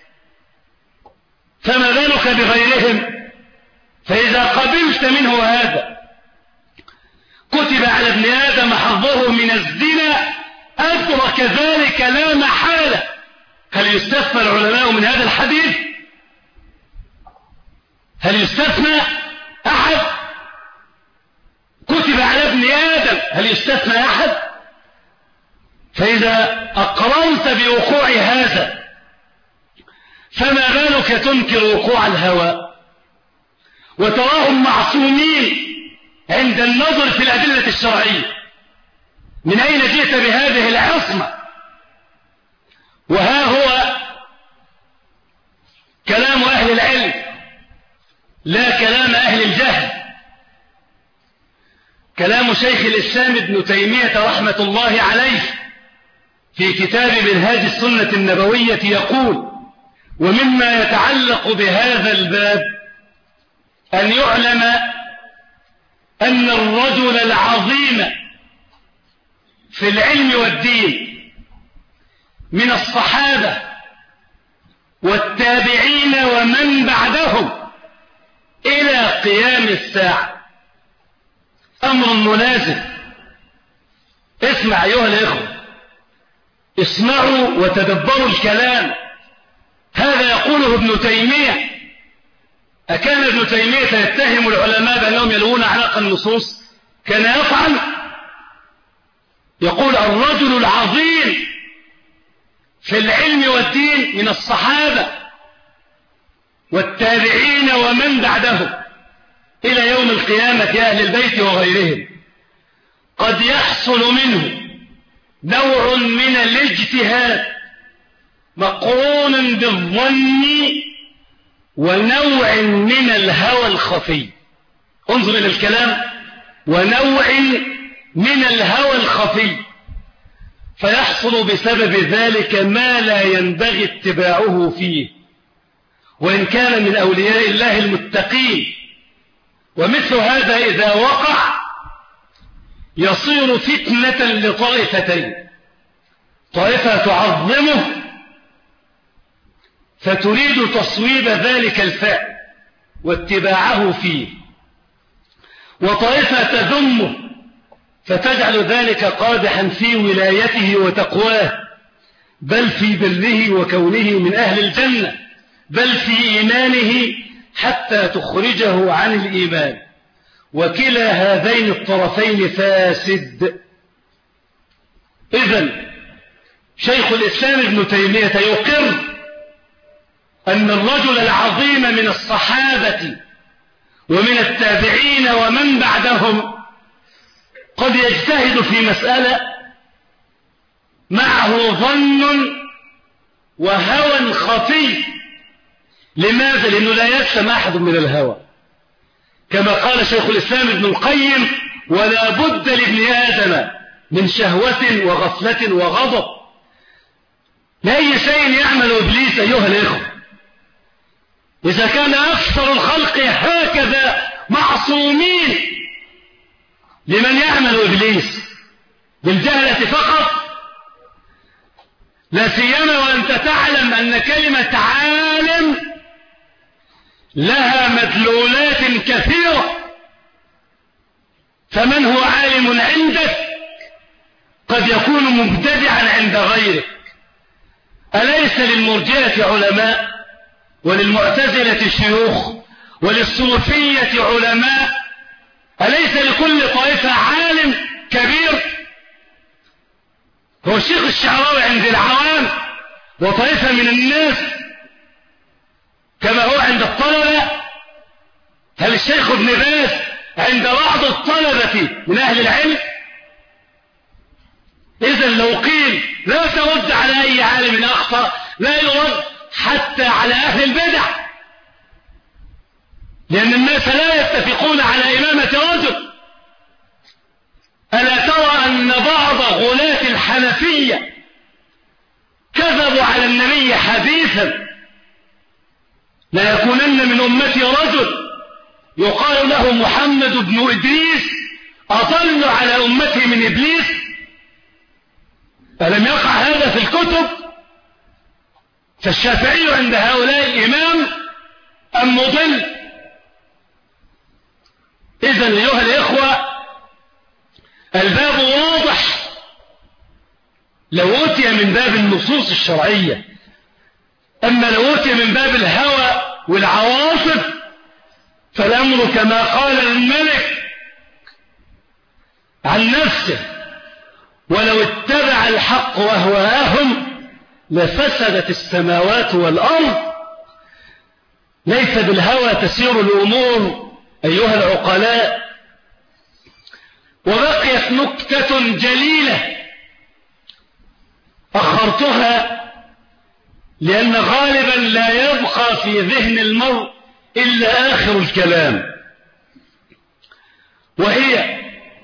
فما بالك بغيرهم؟ فإذا قبلت منه هذا كتب على ابن آدم حظه من الزنا أدرك ذلك لا محالة. هل يستثنى العلماء من هذا الحديث؟ هل يستثنى أحد؟ كتب على ابن آدم، هل يستثنى أحد؟ فإذا أقررت بوقوع هذا فما بالك تنكر وقوع الهوى وتراهم معصومين عند النظر في الأدلة الشرعية؟ من أين جئت بهذه العصمة؟ وها هو كلام أهل العلم لا كلام أهل الجهل. كلام شيخ الإسلام ابن تيمية رحمة الله عليه في كتاب منهاج السنة النبوية يقول: ومما يتعلق بهذا الباب أن يعلم أن الرجل العظيم في العلم والدين من الصحابة والتابعين ومن بعدهم إلى قيام الساعة أمر مناسب. اسمع أيها الإخوة، اسمعوا وتدبروا الكلام. هذا يقوله ابن تيمية. أكان ابن تيمية يتهم العلماء بأنهم يلوون أعناق النصوص؟ كان يفعل. يقول الرجل العظيم في العلم والدين من الصحابة والتابعين ومن بعدهم إلى يوم القيامة أهل البيت وغيرهم قد يحصل منه نوع من الاجتهاد مقرون بالظن ونوع من الهوى الخفي. انظر إلى الكلام، ونوع من الهوى الخفي، فيحصل بسبب ذلك ما لا ينبغي اتباعه فيه وإن كان من أولياء الله المتقين. ومثل هذا إذا وقع يصير فتنة لطائفتين: طائفة تعظمه فتريد تصويب ذلك الفعل واتباعه فيه، وطائفة تذمه فتجعل ذلك قادحا في ولايته وتقواه، بل في بره وكونه من أهل الجنة، بل في إيمانه حتى تخرجه عن الإيمان. وكلا هذين الطرفين فاسد. إذن شيخ الإسلام ابن تيمية يقر أن الرجل العظيم من الصحابة ومن التابعين ومن بعدهم قد يجتهد في مسألة معه ظن وهوى خفي. لماذا؟ لأنه لا يسلم أحد من الهوى، كما قال شيخ الإسلام ابن القيم: ولا بد لابن آدم من شهوة وغفلة وغضب. لأي شيء يعمل إبليس أيها الإخوة. إذا كان أكثر الخلق هكذا معصومين، لمن يعمل إبليس؟ بالجهلة فقط؟ لا سيما وأنت تعلم أن كلمة عالم لها مدلولات كثيرة. فمن هو عالم عندك قد يكون مبتدعا عند غيرك. أليس للمرجئة علماء، وللمعتزلة شيوخ، وللصوفية علماء؟ أليس لكل طائفة عالم كبير؟ هو الشيخ الشعراوي عند العوام وطائفة من الناس كما هو عند الطلبة؟ هل الشيخ ابن باز عند بعض الطلبة من أهل العلم؟ إذن لو قيل لا ترد على أي عالم أخطأ، لا يرد حتى على أهل البدع، لأن الناس لا يتفقون على إمامة رجل. ألا ترى أن بعض غلاة الحنفية كذبوا على النبي حديثا: لا يكونن من أمتي رجل يقال له محمد بن إدريس أضل على أمته من إبليس؟ ألم يقع هذا في الكتب؟ فالشافعي عند هؤلاء الإمام أم مضل؟ إذن أيها الإخوة الباب واضح. لو أوتي من باب النصوص الشرعية، أما لو أوتي من باب الهوى والعواطف فالأمر كما قال الملك عن نفسه: ولو اتبع الحق أهواءهم لفسدت السماوات والأرض. ليس بالهوى تسير الأمور أيها العقلاء. وبقيت نكتة جليلة أخرتها لأن غالبا لا يبقى في ذهن المرء إلا آخر الكلام، وهي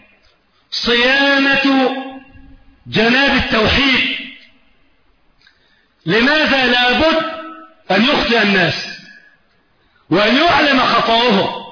صيانة جناب التوحيد. لماذا لابد أن يخطئ الناس وأن يعلم خطأهم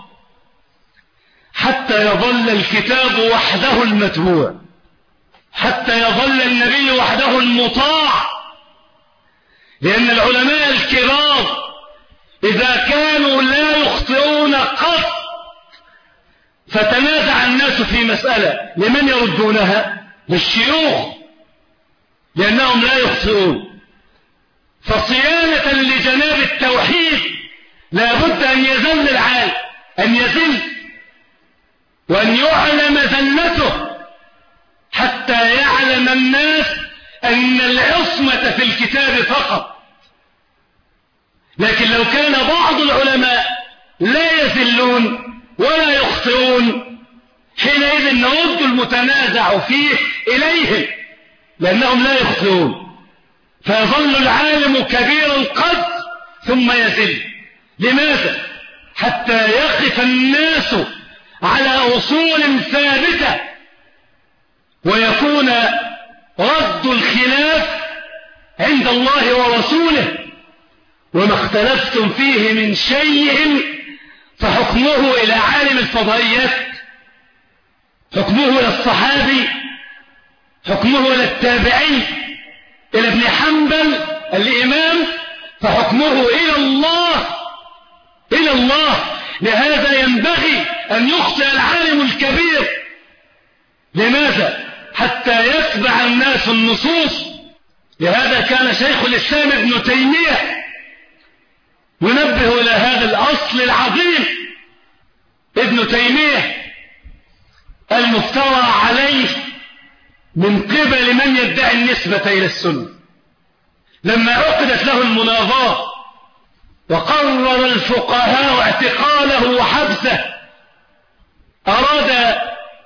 حتى يظل الكتاب وحده المتبوع، حتى يظل النبي وحده المطاع؟ لأن العلماء الكبار إذا كانوا لا يخطئون قط فتنازع الناس في مسألة، لمن يردونها؟ للشيوخ، لأنهم لا يخطئون. فصيانة لجناب التوحيد لا بد أن يذل العالم، أن يذل وأن يعلم ذلته حتى يعلم الناس أن العصمة في الكتاب فقط. لكن لو كان بعض العلماء لا يذلون ولا يخطئون، حينئذ نرد المتنازع فيه إليهم لأنهم لا يخطئون، فيظل العالم كبير القدر ثم يذل. لماذا؟ حتى يقف الناس على أصول ثابتة، ويكون رد الخلاف عند الله ورسوله، وما اختلفتم فيه من شيء فحكمه إلى عالم الفضائيات، حكمه إلى الصحابي، حكمه إلى التابعي، إلى ابن حنبل الإمام، فحكمه إلى الله، إلى الله. لهذا ينبغي أن يخطئ العالم الكبير. لماذا؟ حتى يتبع الناس النصوص. لهذا كان شيخ الإسلام ابن تيمية ينبه إلى هذا الأصل العظيم. ابن تيمية المفترى عليه من قبل من يدعي النسبة إلى السنة، لما عقدت له المناظرة وقرر الفقهاء اعتقاله وحبسه، أراد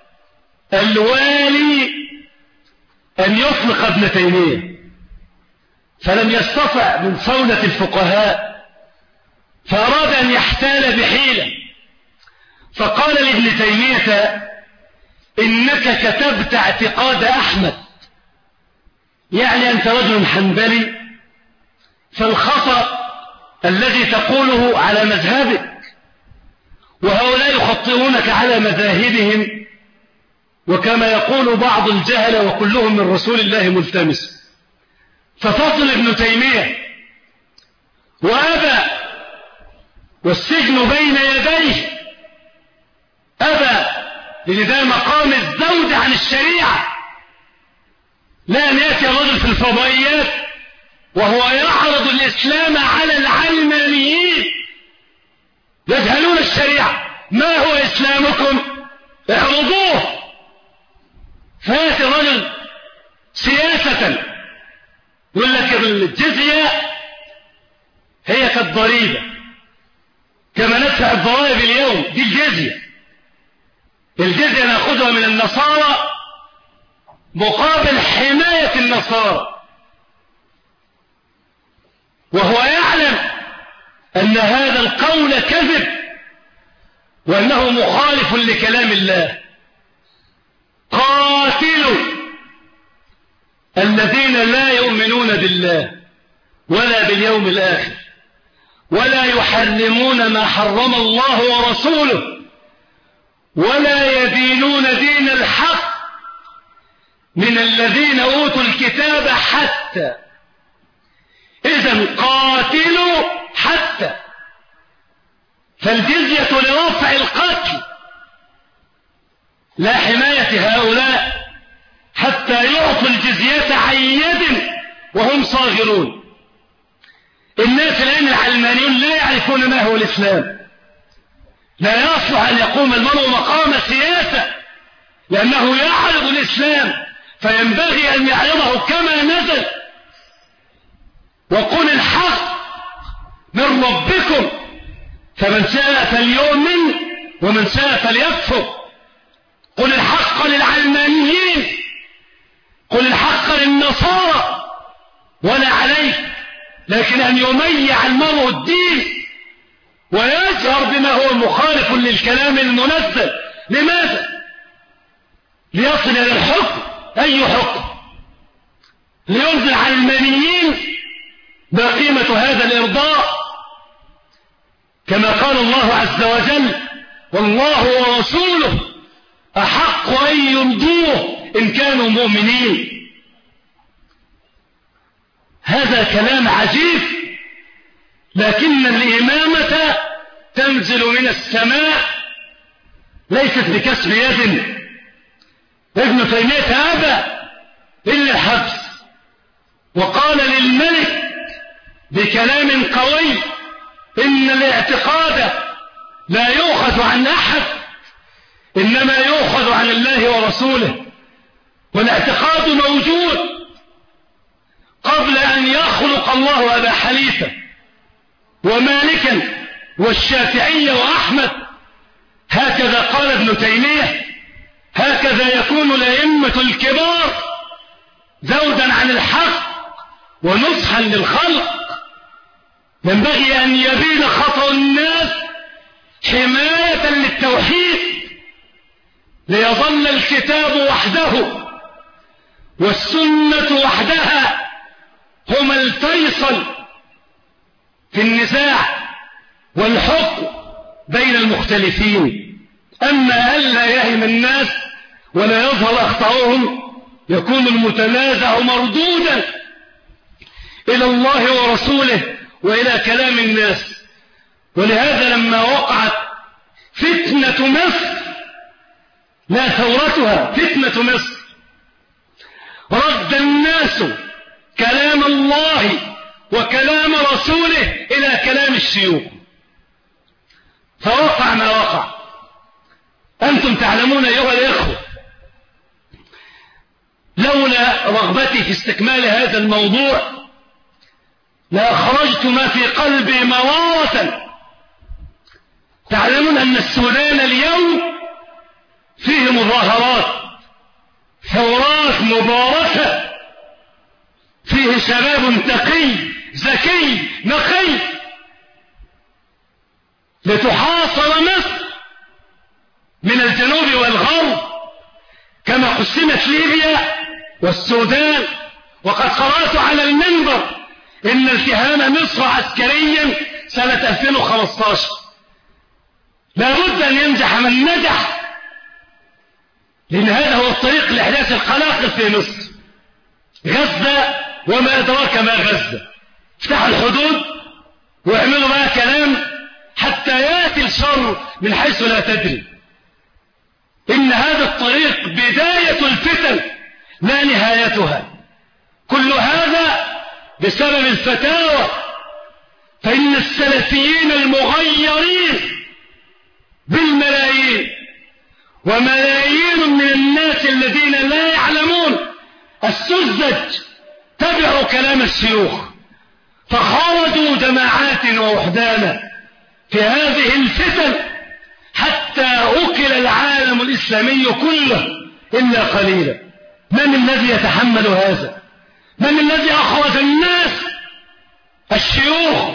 الوالي أن يطلق ابن تيمية، فلم يستطع من صولة الفقهاء، فأراد أن يحتال بحيلة، فقال لابن تيمية: إنك كتبت اعتقاد أحمد، يعني أنت رجل حنبلي، فالخطأ الذي تقوله على مذهبك، وهؤلاء يخطئونك على مذاهبهم، وكما يقول بعض الجهل وكلهم من رسول الله ملتمس. ففصل ابن تيمية وأبى، والسجن بين يديه، أبى، لأن ده مقام الزوج عن الشريعة. لا أن يأتي الرجل في الفضائيات وهو يعرض الإسلام على العلمانيين يجهلون الشريعة. ما هو إسلامكم؟ اعرضوه. فيأتي الرجل سياسة يقول لك الجزية هي كالضريبة، كما ندفع الضرائب اليوم، دي الجزية. الجزية نأخذها من النصارى مقابل حماية النصارى، وهو يعلم أن هذا القول كذب وأنه مخالف لكلام الله. قاتلوا الذين لا يؤمنون بالله ولا باليوم الآخر ولا يحرمون ما حرم الله ورسوله ولا يدينون دين الحق من الذين أوتوا الكتاب حتى. إذن قاتلوا حتى، فالجزية لرفع القتل لا حماية هؤلاء حتى يعطوا الجزية عن يد وهم صاغرون. الناس الآن العلمانيون لا يعرفون ما هو الإسلام. لا يصلح أن يقوم المرء مقام السياسة لأنه يعرض الإسلام، فينبغي أن يعرضه كما نزل. وقل الحق من ربكم فمن شاء فليؤمن ومن شاء فليكفر. قل الحق للعلمانيين، قل الحق للنصارى ولا عليك، لكن أن يميع المرء الدين ويجهر بما هو مخالف للكلام المنزل. لماذا؟ ليصل إلى الحكم. أي حكم؟ ليرضي العلمانيين. ما قيمة هذا الإرضاء؟ كما قال الله عز وجل: والله ورسوله أحق أن يرضوه إن كانوا مؤمنين. هذا كلام عجيب، لكن الإمامة تنزل من السماء ليست بكسب يد. ابن تيمية أبى إلا الحبس، وقال للملك بكلام قوي إن الاعتقاد لا يؤخذ عن أحد، إنما يؤخذ عن الله ورسوله، والاعتقاد موجود قبل أن يخلق الله أبا حنيفة ومالكا والشافعي وأحمد. هكذا قال ابن تيمية، هكذا يكون الأئمة الكبار زودا عن الحق ونصحا للخلق. ينبغي أن يبين خطأ الناس حماية للتوحيد، ليظل الكتاب وحده والسنة وحدها هما الفيصل في النزاع والحكم بين المختلفين. أما ألا يهم الناس ولا يظهر أخطأهم يكون المتنازع مردودا إلى الله ورسوله وإلى كلام الناس. ولهذا لما وقعت فتنة مصر، لا ثورتها، فتنة مصر، رد الناس كلام الله وكلام رسوله إلى كلام الشيوخ، فوقع ما وقع. أنتم تعلمون أيها الإخوة، لولا رغبتي في استكمال هذا الموضوع لأخرجت ما في قلبي مرارة. تعلمون أن السودان اليوم فيه مظاهرات، ثورات مباركة، فيه شباب تقي ذكي نقي لتحاصر مصر من الجنوب والغرب كما قسمت ليبيا والسودان. وقد قرأت على المنبر إن التهام مصر عسكريا سنة ألفين وخمسة عشر. لا بد أن ينجح من نجح، لأن هذا هو الطريق لإحداث القلاقل في مصر. غزة وما أدراك ما غزة، افتحوا الحدود واعملوا بقى كلام حتى يأتي الشر من حيث لا تدري. إن هذا الطريق بداية الفتن لا نهايتها. كل هذا بسبب الفتاوى، فإن السلفيين المغيرين بالملايين وملايين من الناس الذين لا يعلمون السذج تبعوا كلام الشيوخ، فخرجوا جماعات ووحدانا في هذه الفتن حتى أكل العالم الإسلامي كله إلا قليلا. من الذي يتحمل هذا؟ من الذي أخرج الناس؟ الشيوخ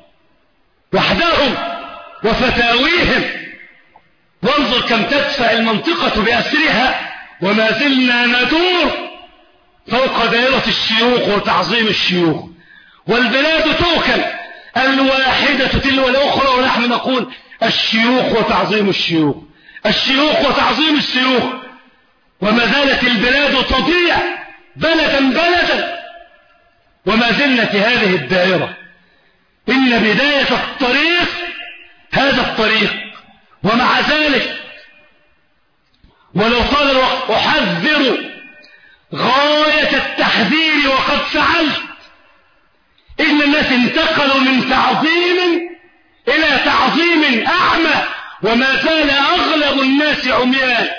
وحدهم وفتاويهم. وانظر كم تدفع المنطقة بأسرها، وما زلنا ندور فوق دائرة الشيوخ وتعظيم الشيوخ، والبلاد توكل الواحدة تلو الأخرى، ونحن نقول الشيوخ وتعظيم الشيوخ، الشيوخ وتعظيم الشيوخ، وما زالت البلاد تضيع بلدا بلدا، وما زلنا في هذه الدائرة. إن بداية الطريق هذا الطريق، ومع ذلك ولو طال الوقت أحذر غاية التحذير وقد فعلت. إن الناس انتقلوا من تعظيم إلى تعظيم أعمى، وما زال أغلب الناس عميان.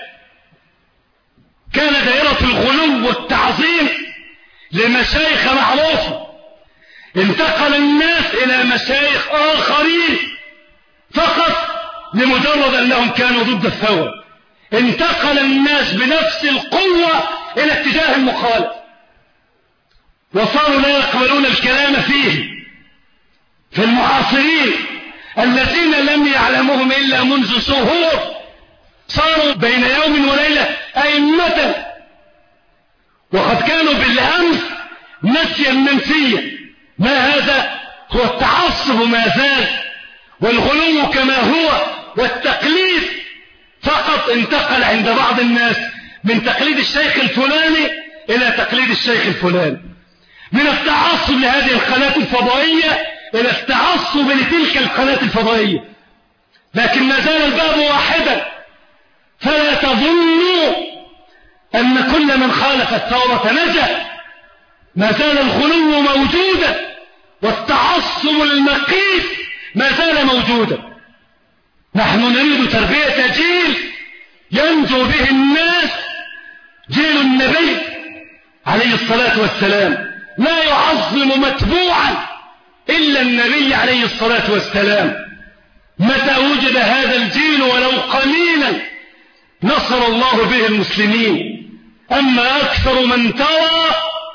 كان دائرة الغلو والتعظيم لمشايخ معروفة، انتقل الناس إلى مشايخ آخرين فقط لمجرد أنهم كانوا ضد الثورة. انتقل الناس بنفس القوة إلى اتجاه المخالف، وصاروا لا يقبلون الكلام فيه. في المعاصرين الذين لم يعلمهم إلا منذ شهور صاروا بين يوم وليلة أئمة، وقد كانوا بالأمس نسيا منسيا. ما هذا؟ هو التعصب ما زال، والغلو كما هو، والتقليد فقط انتقل عند بعض الناس من تقليد الشيخ الفلاني إلى تقليد الشيخ الفلاني، من التعصب لهذه القناة الفضائية إلى التعصب لتلك القناة الفضائية. لكن ما زال الباب واحدا، فلا تظنوا أن كل من خالف الثورة نجا، ما زال الغلو موجودا والتعصب المخيف ما زال موجودا. نحن نريد تربية جيل ينجو به الناس، جيل النبي عليه الصلاة والسلام لا يعظم متبوعا إلا النبي عليه الصلاة والسلام. متى وجد هذا الجيل ولو قليلا نصر الله به المسلمين. أما أكثر من ترى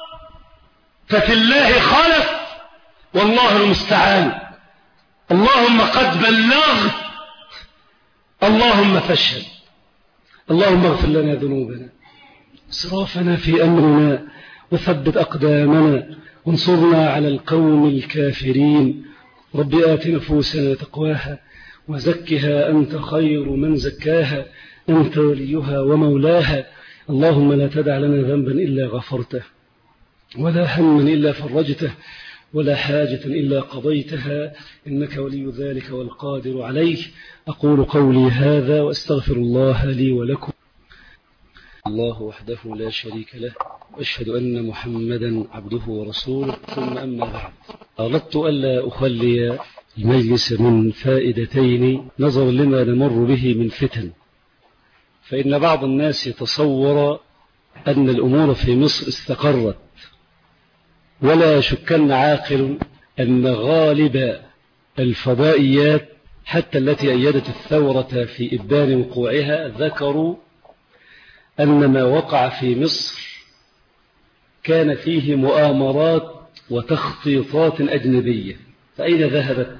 ففي الله خلف، والله المستعان. اللهم قد بلغت، اللهم فاشهد. اللهم اغفر لنا ذنوبنا، إسرافنا في أمرنا، وثبت أقدامنا، وانصرنا على القوم الكافرين. رب آت نفوسنا تقواها وزكها أنت خير من زكاها، أنت وليها ومولاها. اللهم لا تدع لنا ذنبا إلا غفرته، ولا هما إلا فرجته، ولا حاجة إلا قضيتها، إنك ولي ذلك والقادر عليه. أقول قولي هذا وأستغفر الله لي ولكم. الله وحده لا شريك له، وأشهد أن محمدا عبده ورسوله، ثم أما بعد. أردت ألا أخلي المجلس من فائدتين نظرا لما نمر به من فتن. فإن بعض الناس يتصور أن الأمور في مصر استقرت، ولا يشكن عاقل أن غالب الفضائيات حتى التي أيدت الثورة في إبان وقوعها ذكروا أن ما وقع في مصر كان فيه مؤامرات وتخطيطات أجنبية. فأين ذهبت؟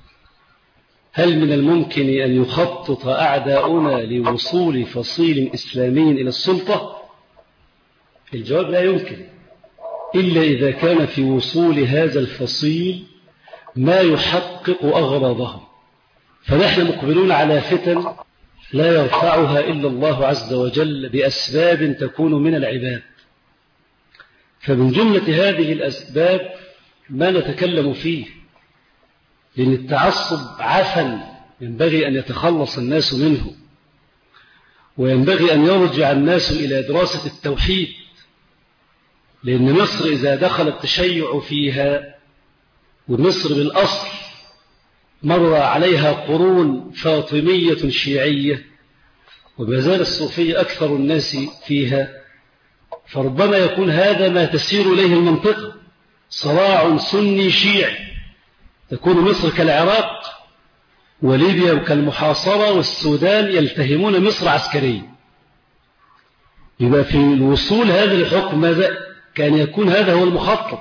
هل من الممكن أن يخطط أعداؤنا لوصول فصيل إسلامي إلى السلطة؟ الجواب لا يمكن، إلا إذا كان في وصول هذا الفصيل ما يحقق أغراضهم. فنحن مقبلون على فتن لا يرفعها إلا الله عز وجل بأسباب تكون من العباد. فمن جملة هذه الأسباب ما نتكلم فيه، لأن التعصب عفن ينبغي أن يتخلص الناس منه، وينبغي أن يرجع الناس إلى دراسة التوحيد. لأن مصر إذا دخل التشيع فيها، ومصر بالأصل مر عليها قرون فاطمية شيعية، وما زال الصوفية أكثر الناس فيها، فربما يكون هذا ما تسير إليه المنطقة، صراع سني شيعي. تكون مصر كالعراق وليبيا كالمحاصرة، والسودان يلتهمون مصر عسكريا. يبقى في الوصول هذا الحكم ماذا كان يكون؟ هذا هو المخطط.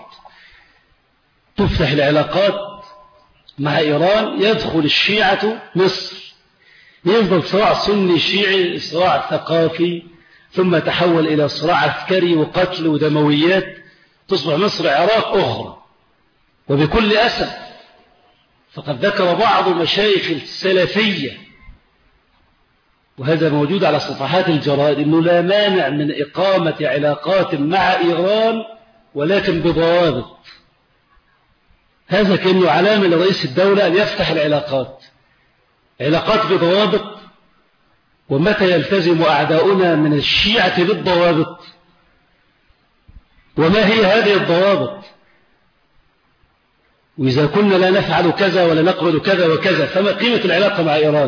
تفتح العلاقات مع إيران، يدخل الشيعة مصر، يفضل صراع سني شيعي، صراع ثقافي، ثم تحول إلى صراع عسكري وقتل ودمويات، تصبح مصر عراق أخرى. وبكل أسف فقد ذكر بعض مشايخ السلفية، وهذا موجود على صفحات الجرائد، أنه لا مانع من إقامة علاقات مع إيران ولكن بضوابط. هذا كأنه علامة لرئيس الدولة أن يفتح العلاقات، علاقات بضوابط. ومتى يلتزم أعداؤنا من الشيعة بالضوابط؟ وما هي هذه الضوابط؟ وإذا كنا لا نفعل كذا ولا نقبل كذا وكذا، فما قيمة العلاقة مع إيران؟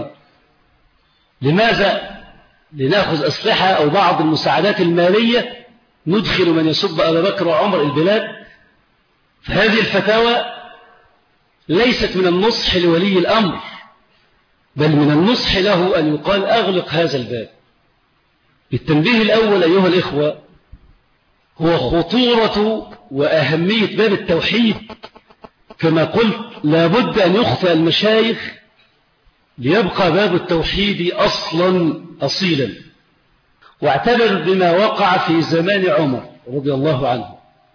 لماذا لنأخذ أسلحة أو بعض المساعدات المالية ندخل من يسب أبا بكر وعمر البلاد؟ فهذه الفتاوى ليست من النصح لولي الأمر، بل من النصح له أن يقال أغلق هذا الباب. التنبيه الأول أيها الإخوة هو خطورة وأهمية باب التوحيد. كما قلت لابد أن يخفى المشايخ ليبقى باب التوحيد أصلا أصيلا. واعتبر بما وقع في زمان عمر رضي الله عنه،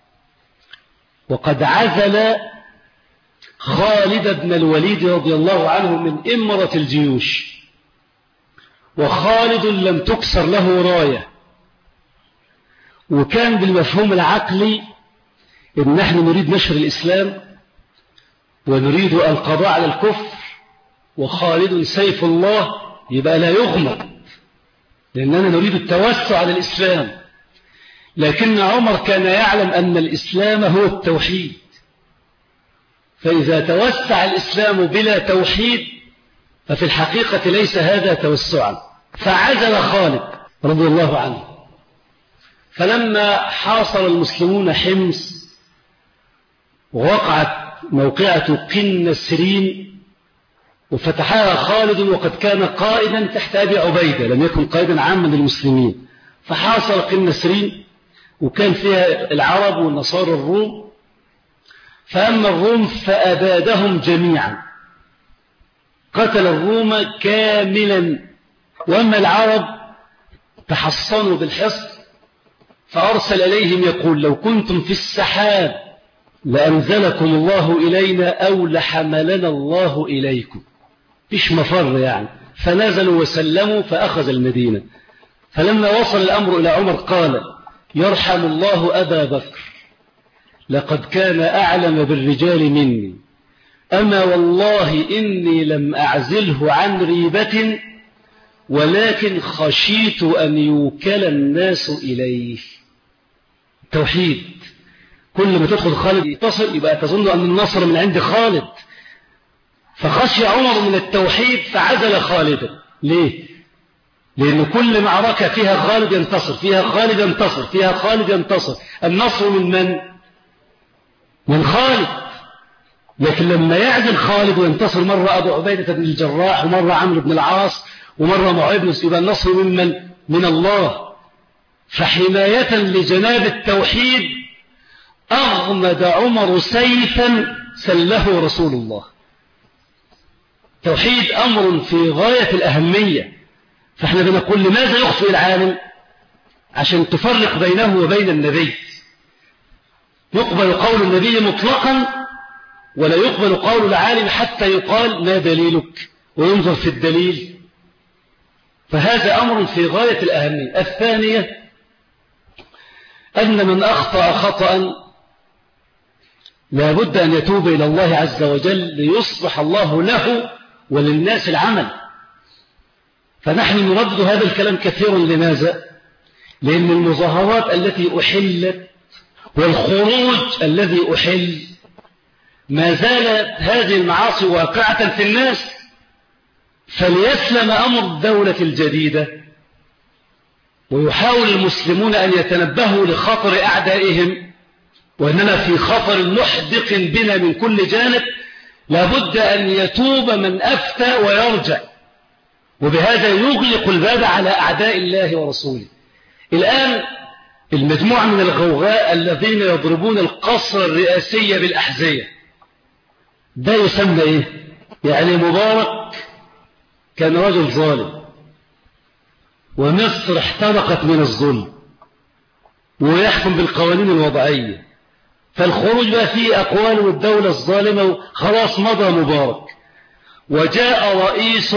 وقد عزل خالد بن الوليد رضي الله عنه من إمرة الجيوش، وخالد لم تكسر له راية، وكان بالمفهوم العقلي إن نحن نريد نشر الإسلام ونريد القضاء على الكفر، وخالد سيف الله، يبقى لا يغمض. لأننا نريد التوسع على الإسلام، لكن عمر كان يعلم أن الإسلام هو التوحيد، فإذا توسع الإسلام بلا توحيد ففي الحقيقة ليس هذا توسعا، فعزل خالد رضي الله عنه. فلما حاصر المسلمون حمص ووقعت موقعة قنسرين وفتحها خالد وقد كان قائدا تحت أبي عبيدة، لم يكن قائدا عاما للمسلمين، فحاصر قنسرين وكان فيها العرب والنصارى الروم، فأما الروم فأبادهم جميعا، قتل الروم كاملا، وأما العرب تحصنوا بالحصن، فأرسل إليهم يقول لو كنتم في السحاب لأنزلكم الله إلينا أو لحملنا الله إليكم، فيش مفر يعني. فنزلوا وسلموا فأخذ المدينة. فلما وصل الأمر إلى عمر قال يرحم الله أبا بكر، لقد كان أعلم بالرجال مني، أما والله إني لم أعزله عن ريبة، ولكن خشيت أن يوكل الناس إليه. توحيد، كل ما تدخل خالد يتصل يبقى تظن أن النصر من عند خالد، فخشي عمر من التوحيد فعزل خالدا. ليه؟ لأن كل معركة فيها خالد ينتصر، فيها خالد ينتصر، فيها خالد ينتصر. النصر من من؟ من خالد. لكن لما يعزل خالد وينتصر مرة أبو عبيدة بن الجراح ومرة عمرو بن العاص ومرة معاذ بن يبقى النصر من من؟ من الله. فحماية لجناب التوحيد أغمد عمر سيفا سله رسول الله. توحيد أمر في غاية الأهمية، فإحنا بنقول لماذا يخطئ العالم؟ عشان تفرق بينه وبين النبي. يقبل قول النبي مطلقا ولا يقبل قول العالم حتى يقال ما دليلك وينظر في الدليل، فهذا أمر في غاية الأهمية. الثانية أن من أخطأ خطأ لا بد أن يتوب إلى الله عز وجل ليصلح الله له وللناس العمل. فنحن نردد هذا الكلام كثيرا. لماذا؟ لأن المظاهرات التي أحلت والخروج الذي أحل ما زالت هذه المعاصي واقعة في الناس، فليسلم أمر الدولة الجديدة ويحاول المسلمون أن يتنبهوا لخطر أعدائهم، وأننا في خطر محدق بنا من كل جانب، لابد أن يتوب من أفتى ويرجع، وبهذا يغلق الباب على أعداء الله ورسوله. الآن المجموعة من الغوغاء الذين يضربون القصر الرئاسي بالأحذية، ده يسمى إيه؟ يعني مبارك كان رجل ظالم ومصر احترقت من الظلم ويحكم بالقوانين الوضعية، فالخروج بقى فيه أقوال والدولة الظالمة خلاص مضى مبارك، وجاء رئيس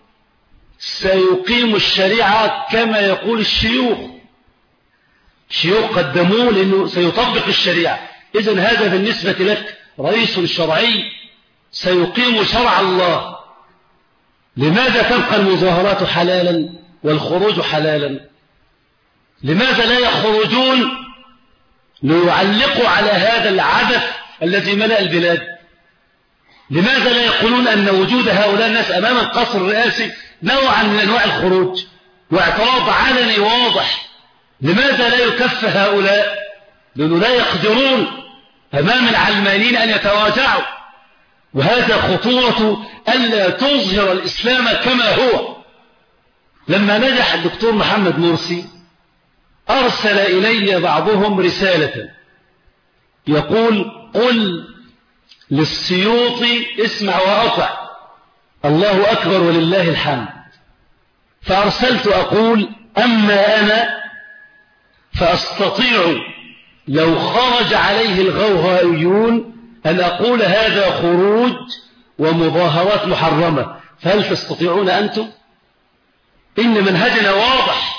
سيقيم الشريعة كما يقول الشيوخ. الشيوخ قدموه لأنه سيطبق الشريعة. إذن هذا بالنسبة لك رئيس شرعي سيقيم شرع الله. لماذا تبقى المظاهرات حلالا والخروج حلالا؟ لماذا لا يخرجون ليعلقوا على هذا العبث الذي ملأ البلاد؟ لماذا لا يقولون أن وجود هؤلاء الناس أمام القصر الرئاسي نوعا من أنواع الخروج واعتراض علني واضح؟ لماذا لا يكف هؤلاء؟ لأنه لا يقدرون أمام العلمانيين أن يتراجعوا، وهذا خطورة ألا تظهر الإسلام كما هو. لما نجح الدكتور محمد مرسي أرسل إلي بعضهم رسالة يقول قل للسيوطي اسمع وأطع، الله أكبر ولله الحمد. فأرسلت أقول أما أنا فأستطيع لو خرج عليه الغوغائيون أن أقول هذا خروج ومظاهرات محرمة، فهل تستطيعون أنتم؟ إن منهجنا واضح.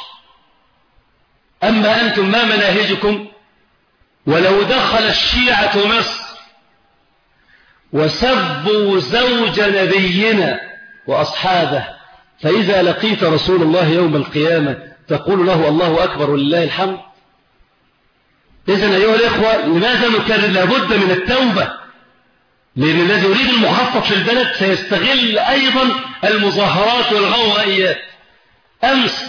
أما أنتم ما مناهجكم؟ ولو دخل الشيعة مصر وسبوا زوج نبينا وأصحابه فإذا لقيت رسول الله يوم القيامة تقول له الله أكبر ولله الحمد. إذن أيها الإخوة لماذا نكرر؟ لابد من التوبة، لأن الذي يريد المخطط في البلد سيستغل أيضا المظاهرات والغوغائيات. أمس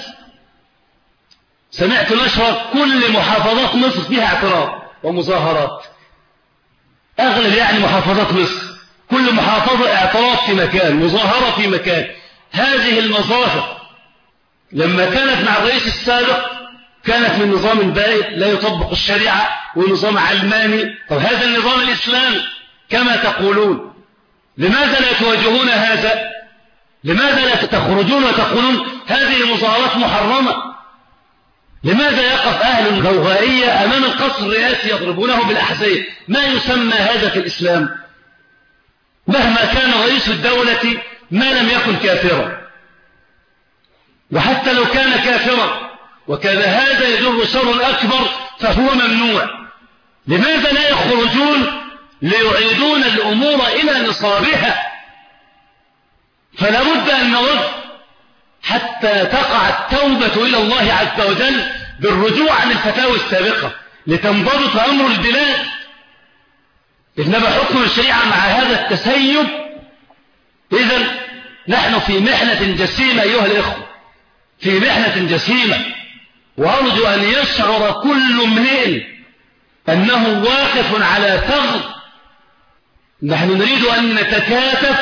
سمعت نشرة كل محافظات مصر فيها اعتراض ومظاهرات، أغلب يعني محافظات مصر كل محافظة اعتراض في مكان، مظاهرة في مكان. هذه المظاهر لما كانت مع الرئيس السابق كانت من نظام بائد لا يطبق الشريعة ونظام علماني. طب هذا النظام الإسلامي كما تقولون، لماذا لا تواجهون هذا؟ لماذا لا تخرجون وتقولون هذه المظاهرات محرمة؟ لماذا يقف أهل الغوغائية أمام القصر الرئاسي يضربونه بالأحذية؟ ما يسمى هذا في الإسلام؟ مهما كان رئيس الدولة ما لم يكن كافرا، وحتى لو كان كافرا وكان هذا يجر شر أكبر فهو ممنوع. لماذا لا يخرجون ليعيدون الأمور إلى نصابها؟ فلا بد أن نرد حتى تقع التوبة إلى الله عز وجل بالرجوع عن الفتاوى السابقة لتنضبط أمر البلاد. إنما حكم الشريعة مع هذا التسيب. إذن نحن في محنة جسيمة أيها الإخوة، في محنة جسيمة، وأرجو أن يشعر كل امرئ أنه واقف على ثغر. نحن نريد أن نتكاتف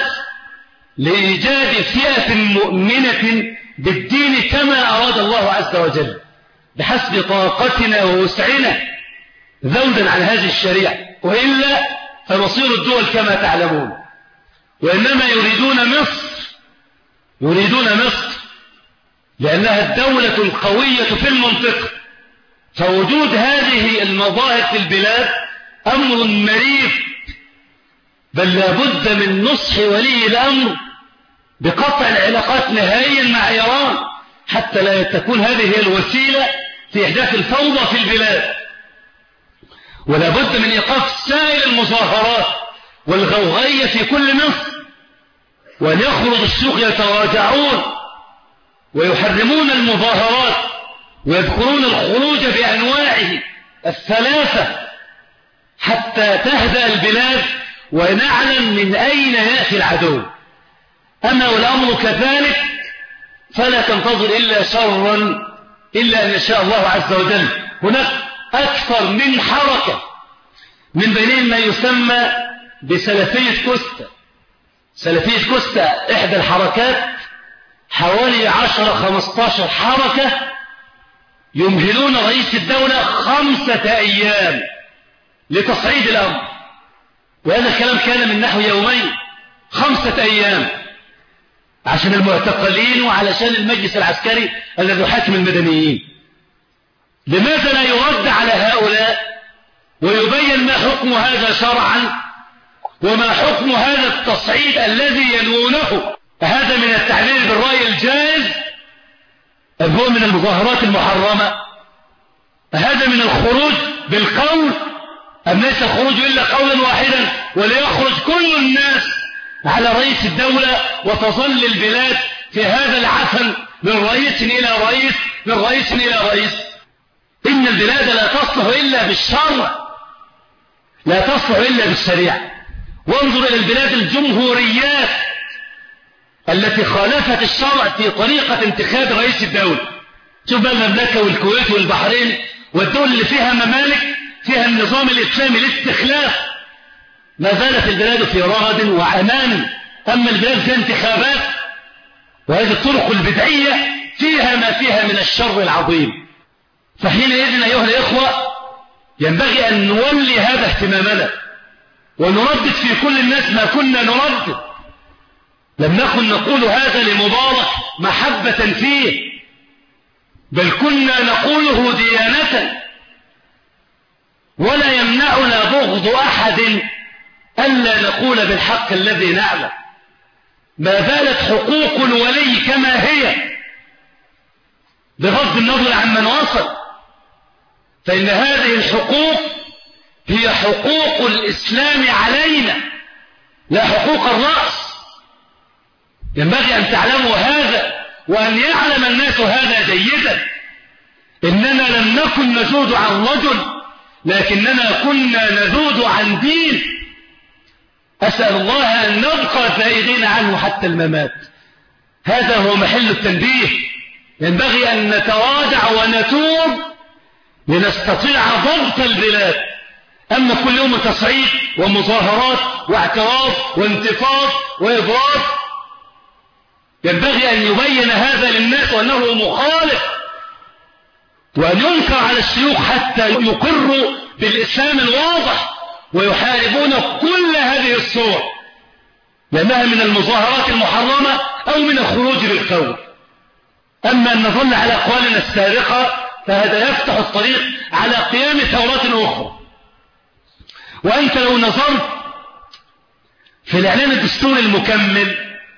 لإيجاد فئة مؤمنة بالدين كما أراد الله عز وجل بحسب طاقتنا ووسعنا ذودا عن هذه الشريعة، وإلا فمصير الدول كما تعلمون. وإنما يريدون مصر، يريدون مصر لأنها الدولة القوية في المنطقة، فوجود هذه المظاهر في البلاد أمر مريب. بل لابد من نصح ولي الأمر بقطع العلاقات نهائيا مع إيران حتى لا تكون هذه هي الوسيلة في إحداث الفوضى في البلاد. ولا بد من إيقاف سائر المظاهرات والغوغية في كل مصر، وأن يخرج السوق يتراجعون ويحرمون المظاهرات ويذكرون الخروج بأنواعه الثلاثة حتى تهدأ البلاد ونعلم من أين يأتي العدو. أما والأمر كذلك فلا تنتظر إلا شرا إلا أن يشاء الله عز وجل. هناك أكثر من حركة، من بينهم ما يسمى بسلفية كوستا. سلفية كوستا إحدى الحركات، حوالي عشرة خمستاشر حركة يمهلون رئيس الدولة خمسة أيام لتصعيد الأمر، وهذا الكلام كان من نحو يومين. خمسة أيام عشان المعتقلين وعلشان المجلس العسكري الذي يحاكم المدنيين. لماذا لا يرد على هؤلاء ويبين ما حكم هذا شرعا وما حكم هذا التصعيد الذي ينوونه؟ هذا من التعبير بالرأي الجائز أم هو من المظاهرات المحرمة؟ هذا من الخروج بالقول أم ليس الخروج إلا قولا واحدا وليخرج كل الناس على رئيس الدولة وتظل البلاد في هذا العفن من رئيس إلى رئيس من رئيس إلى رئيس؟ إن البلاد لا تصلح إلا بالشرع، لا تصلح إلا بالشريعة. وانظر إلى البلاد الجمهوريات التي خالفت الشرع في طريقة انتخاب رئيس الدولة. شوف بقى المملكة والكويت والبحرين والدول اللي فيها ممالك فيها النظام الإسلامي الاستخلاف، ما زالت البلاد في رغد وأمان. أما البلاد في انتخابات، وهذه الطرق البدعية فيها ما فيها من الشر العظيم. فحينئذ أيها الإخوة ينبغي أن نولي هذا اهتمامنا ونردد في كل الناس ما كنا نردد. لم نكن نقول هذا لمبارك محبة فيه، بل كنا نقوله ديانة. ولا يمنعنا بغض أحد ألا نقول بالحق الذي نعلم. ما زالت حقوق الولي كما هي بغض النظر عن من وصل، فإن هذه الحقوق هي حقوق الإسلام علينا لا حقوق الرأس. ينبغي أن تعلموا هذا. وأن يعلم الناس هذا جيدا. إننا لم نكن نذود عن رجل، لكننا كنا نذود عن دين. أسأل الله أن نبقى زائدين عنه حتى الممات. هذا هو محل التنبيه. ينبغي أن نتراجع ونتوب لنستطيع ضبط البلاد. أما كل يوم تصعيد ومظاهرات واعتراض وانتفاض وإضراب، ينبغي أن يبين هذا للناس وأنه مخالف، وأن ينكر على الشيوخ حتى يقروا بالإسلام الواضح ويحاربون كل هذه الصور، لأنها من المظاهرات المحرمة أو من الخروج بالقول. أما أن نظل على أقوالنا السابقة فهذا يفتح الطريق على قيام ثورات أخرى. وأنت لو نظرت في الإعلان الدستوري المكمل،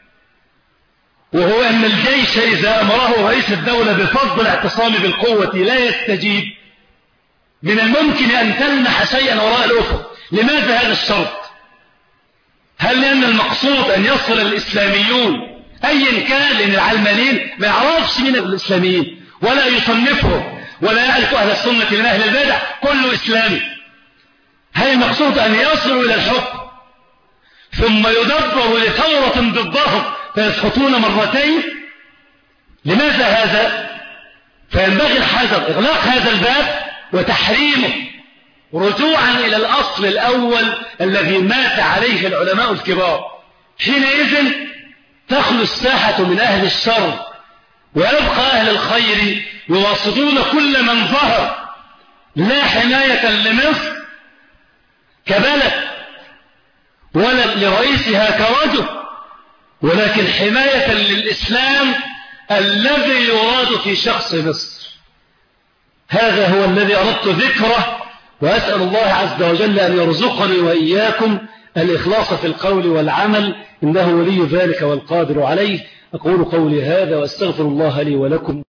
وهو أن الجيش إذا أمره رئيس الدولة بفضل الاعتصام بالقوة لا يستجيب، من الممكن أن تلمح شيئا وراء الأفق. لماذا هذا الشرط؟ هل لأن المقصود أن يصل الإسلاميون أيا كان، لأن العلمانيين ما يعرفش من الإسلاميين ولا يصنفهم ولا يعرف أهل السنة من أهل البدع، كله إسلامي. هل المقصود أن يصلوا إلى الحكم ثم يدبروا لثورة ضدهم فيسقطون مرتين؟ لماذا هذا؟ فينبغي الحذر، إغلاق هذا الباب وتحريمه، رجوعا إلى الأصل الأول الذي مات عليه العلماء الكبار. حينئذ تخلو الساحة من أهل الشر، ويبقى أهل الخير يواصدون كل من ظهر، لا حماية لمصر كبلد ولا لرئيسها كرجل، ولكن حماية للإسلام الذي يراد في شخص مصر. هذا هو الذي أردت ذكره، وأسأل الله عز وجل أن يرزقني وإياكم الإخلاص في القول والعمل، إنه ولي ذلك والقادر عليه. أقول قولي هذا وأستغفر الله لي ولكم.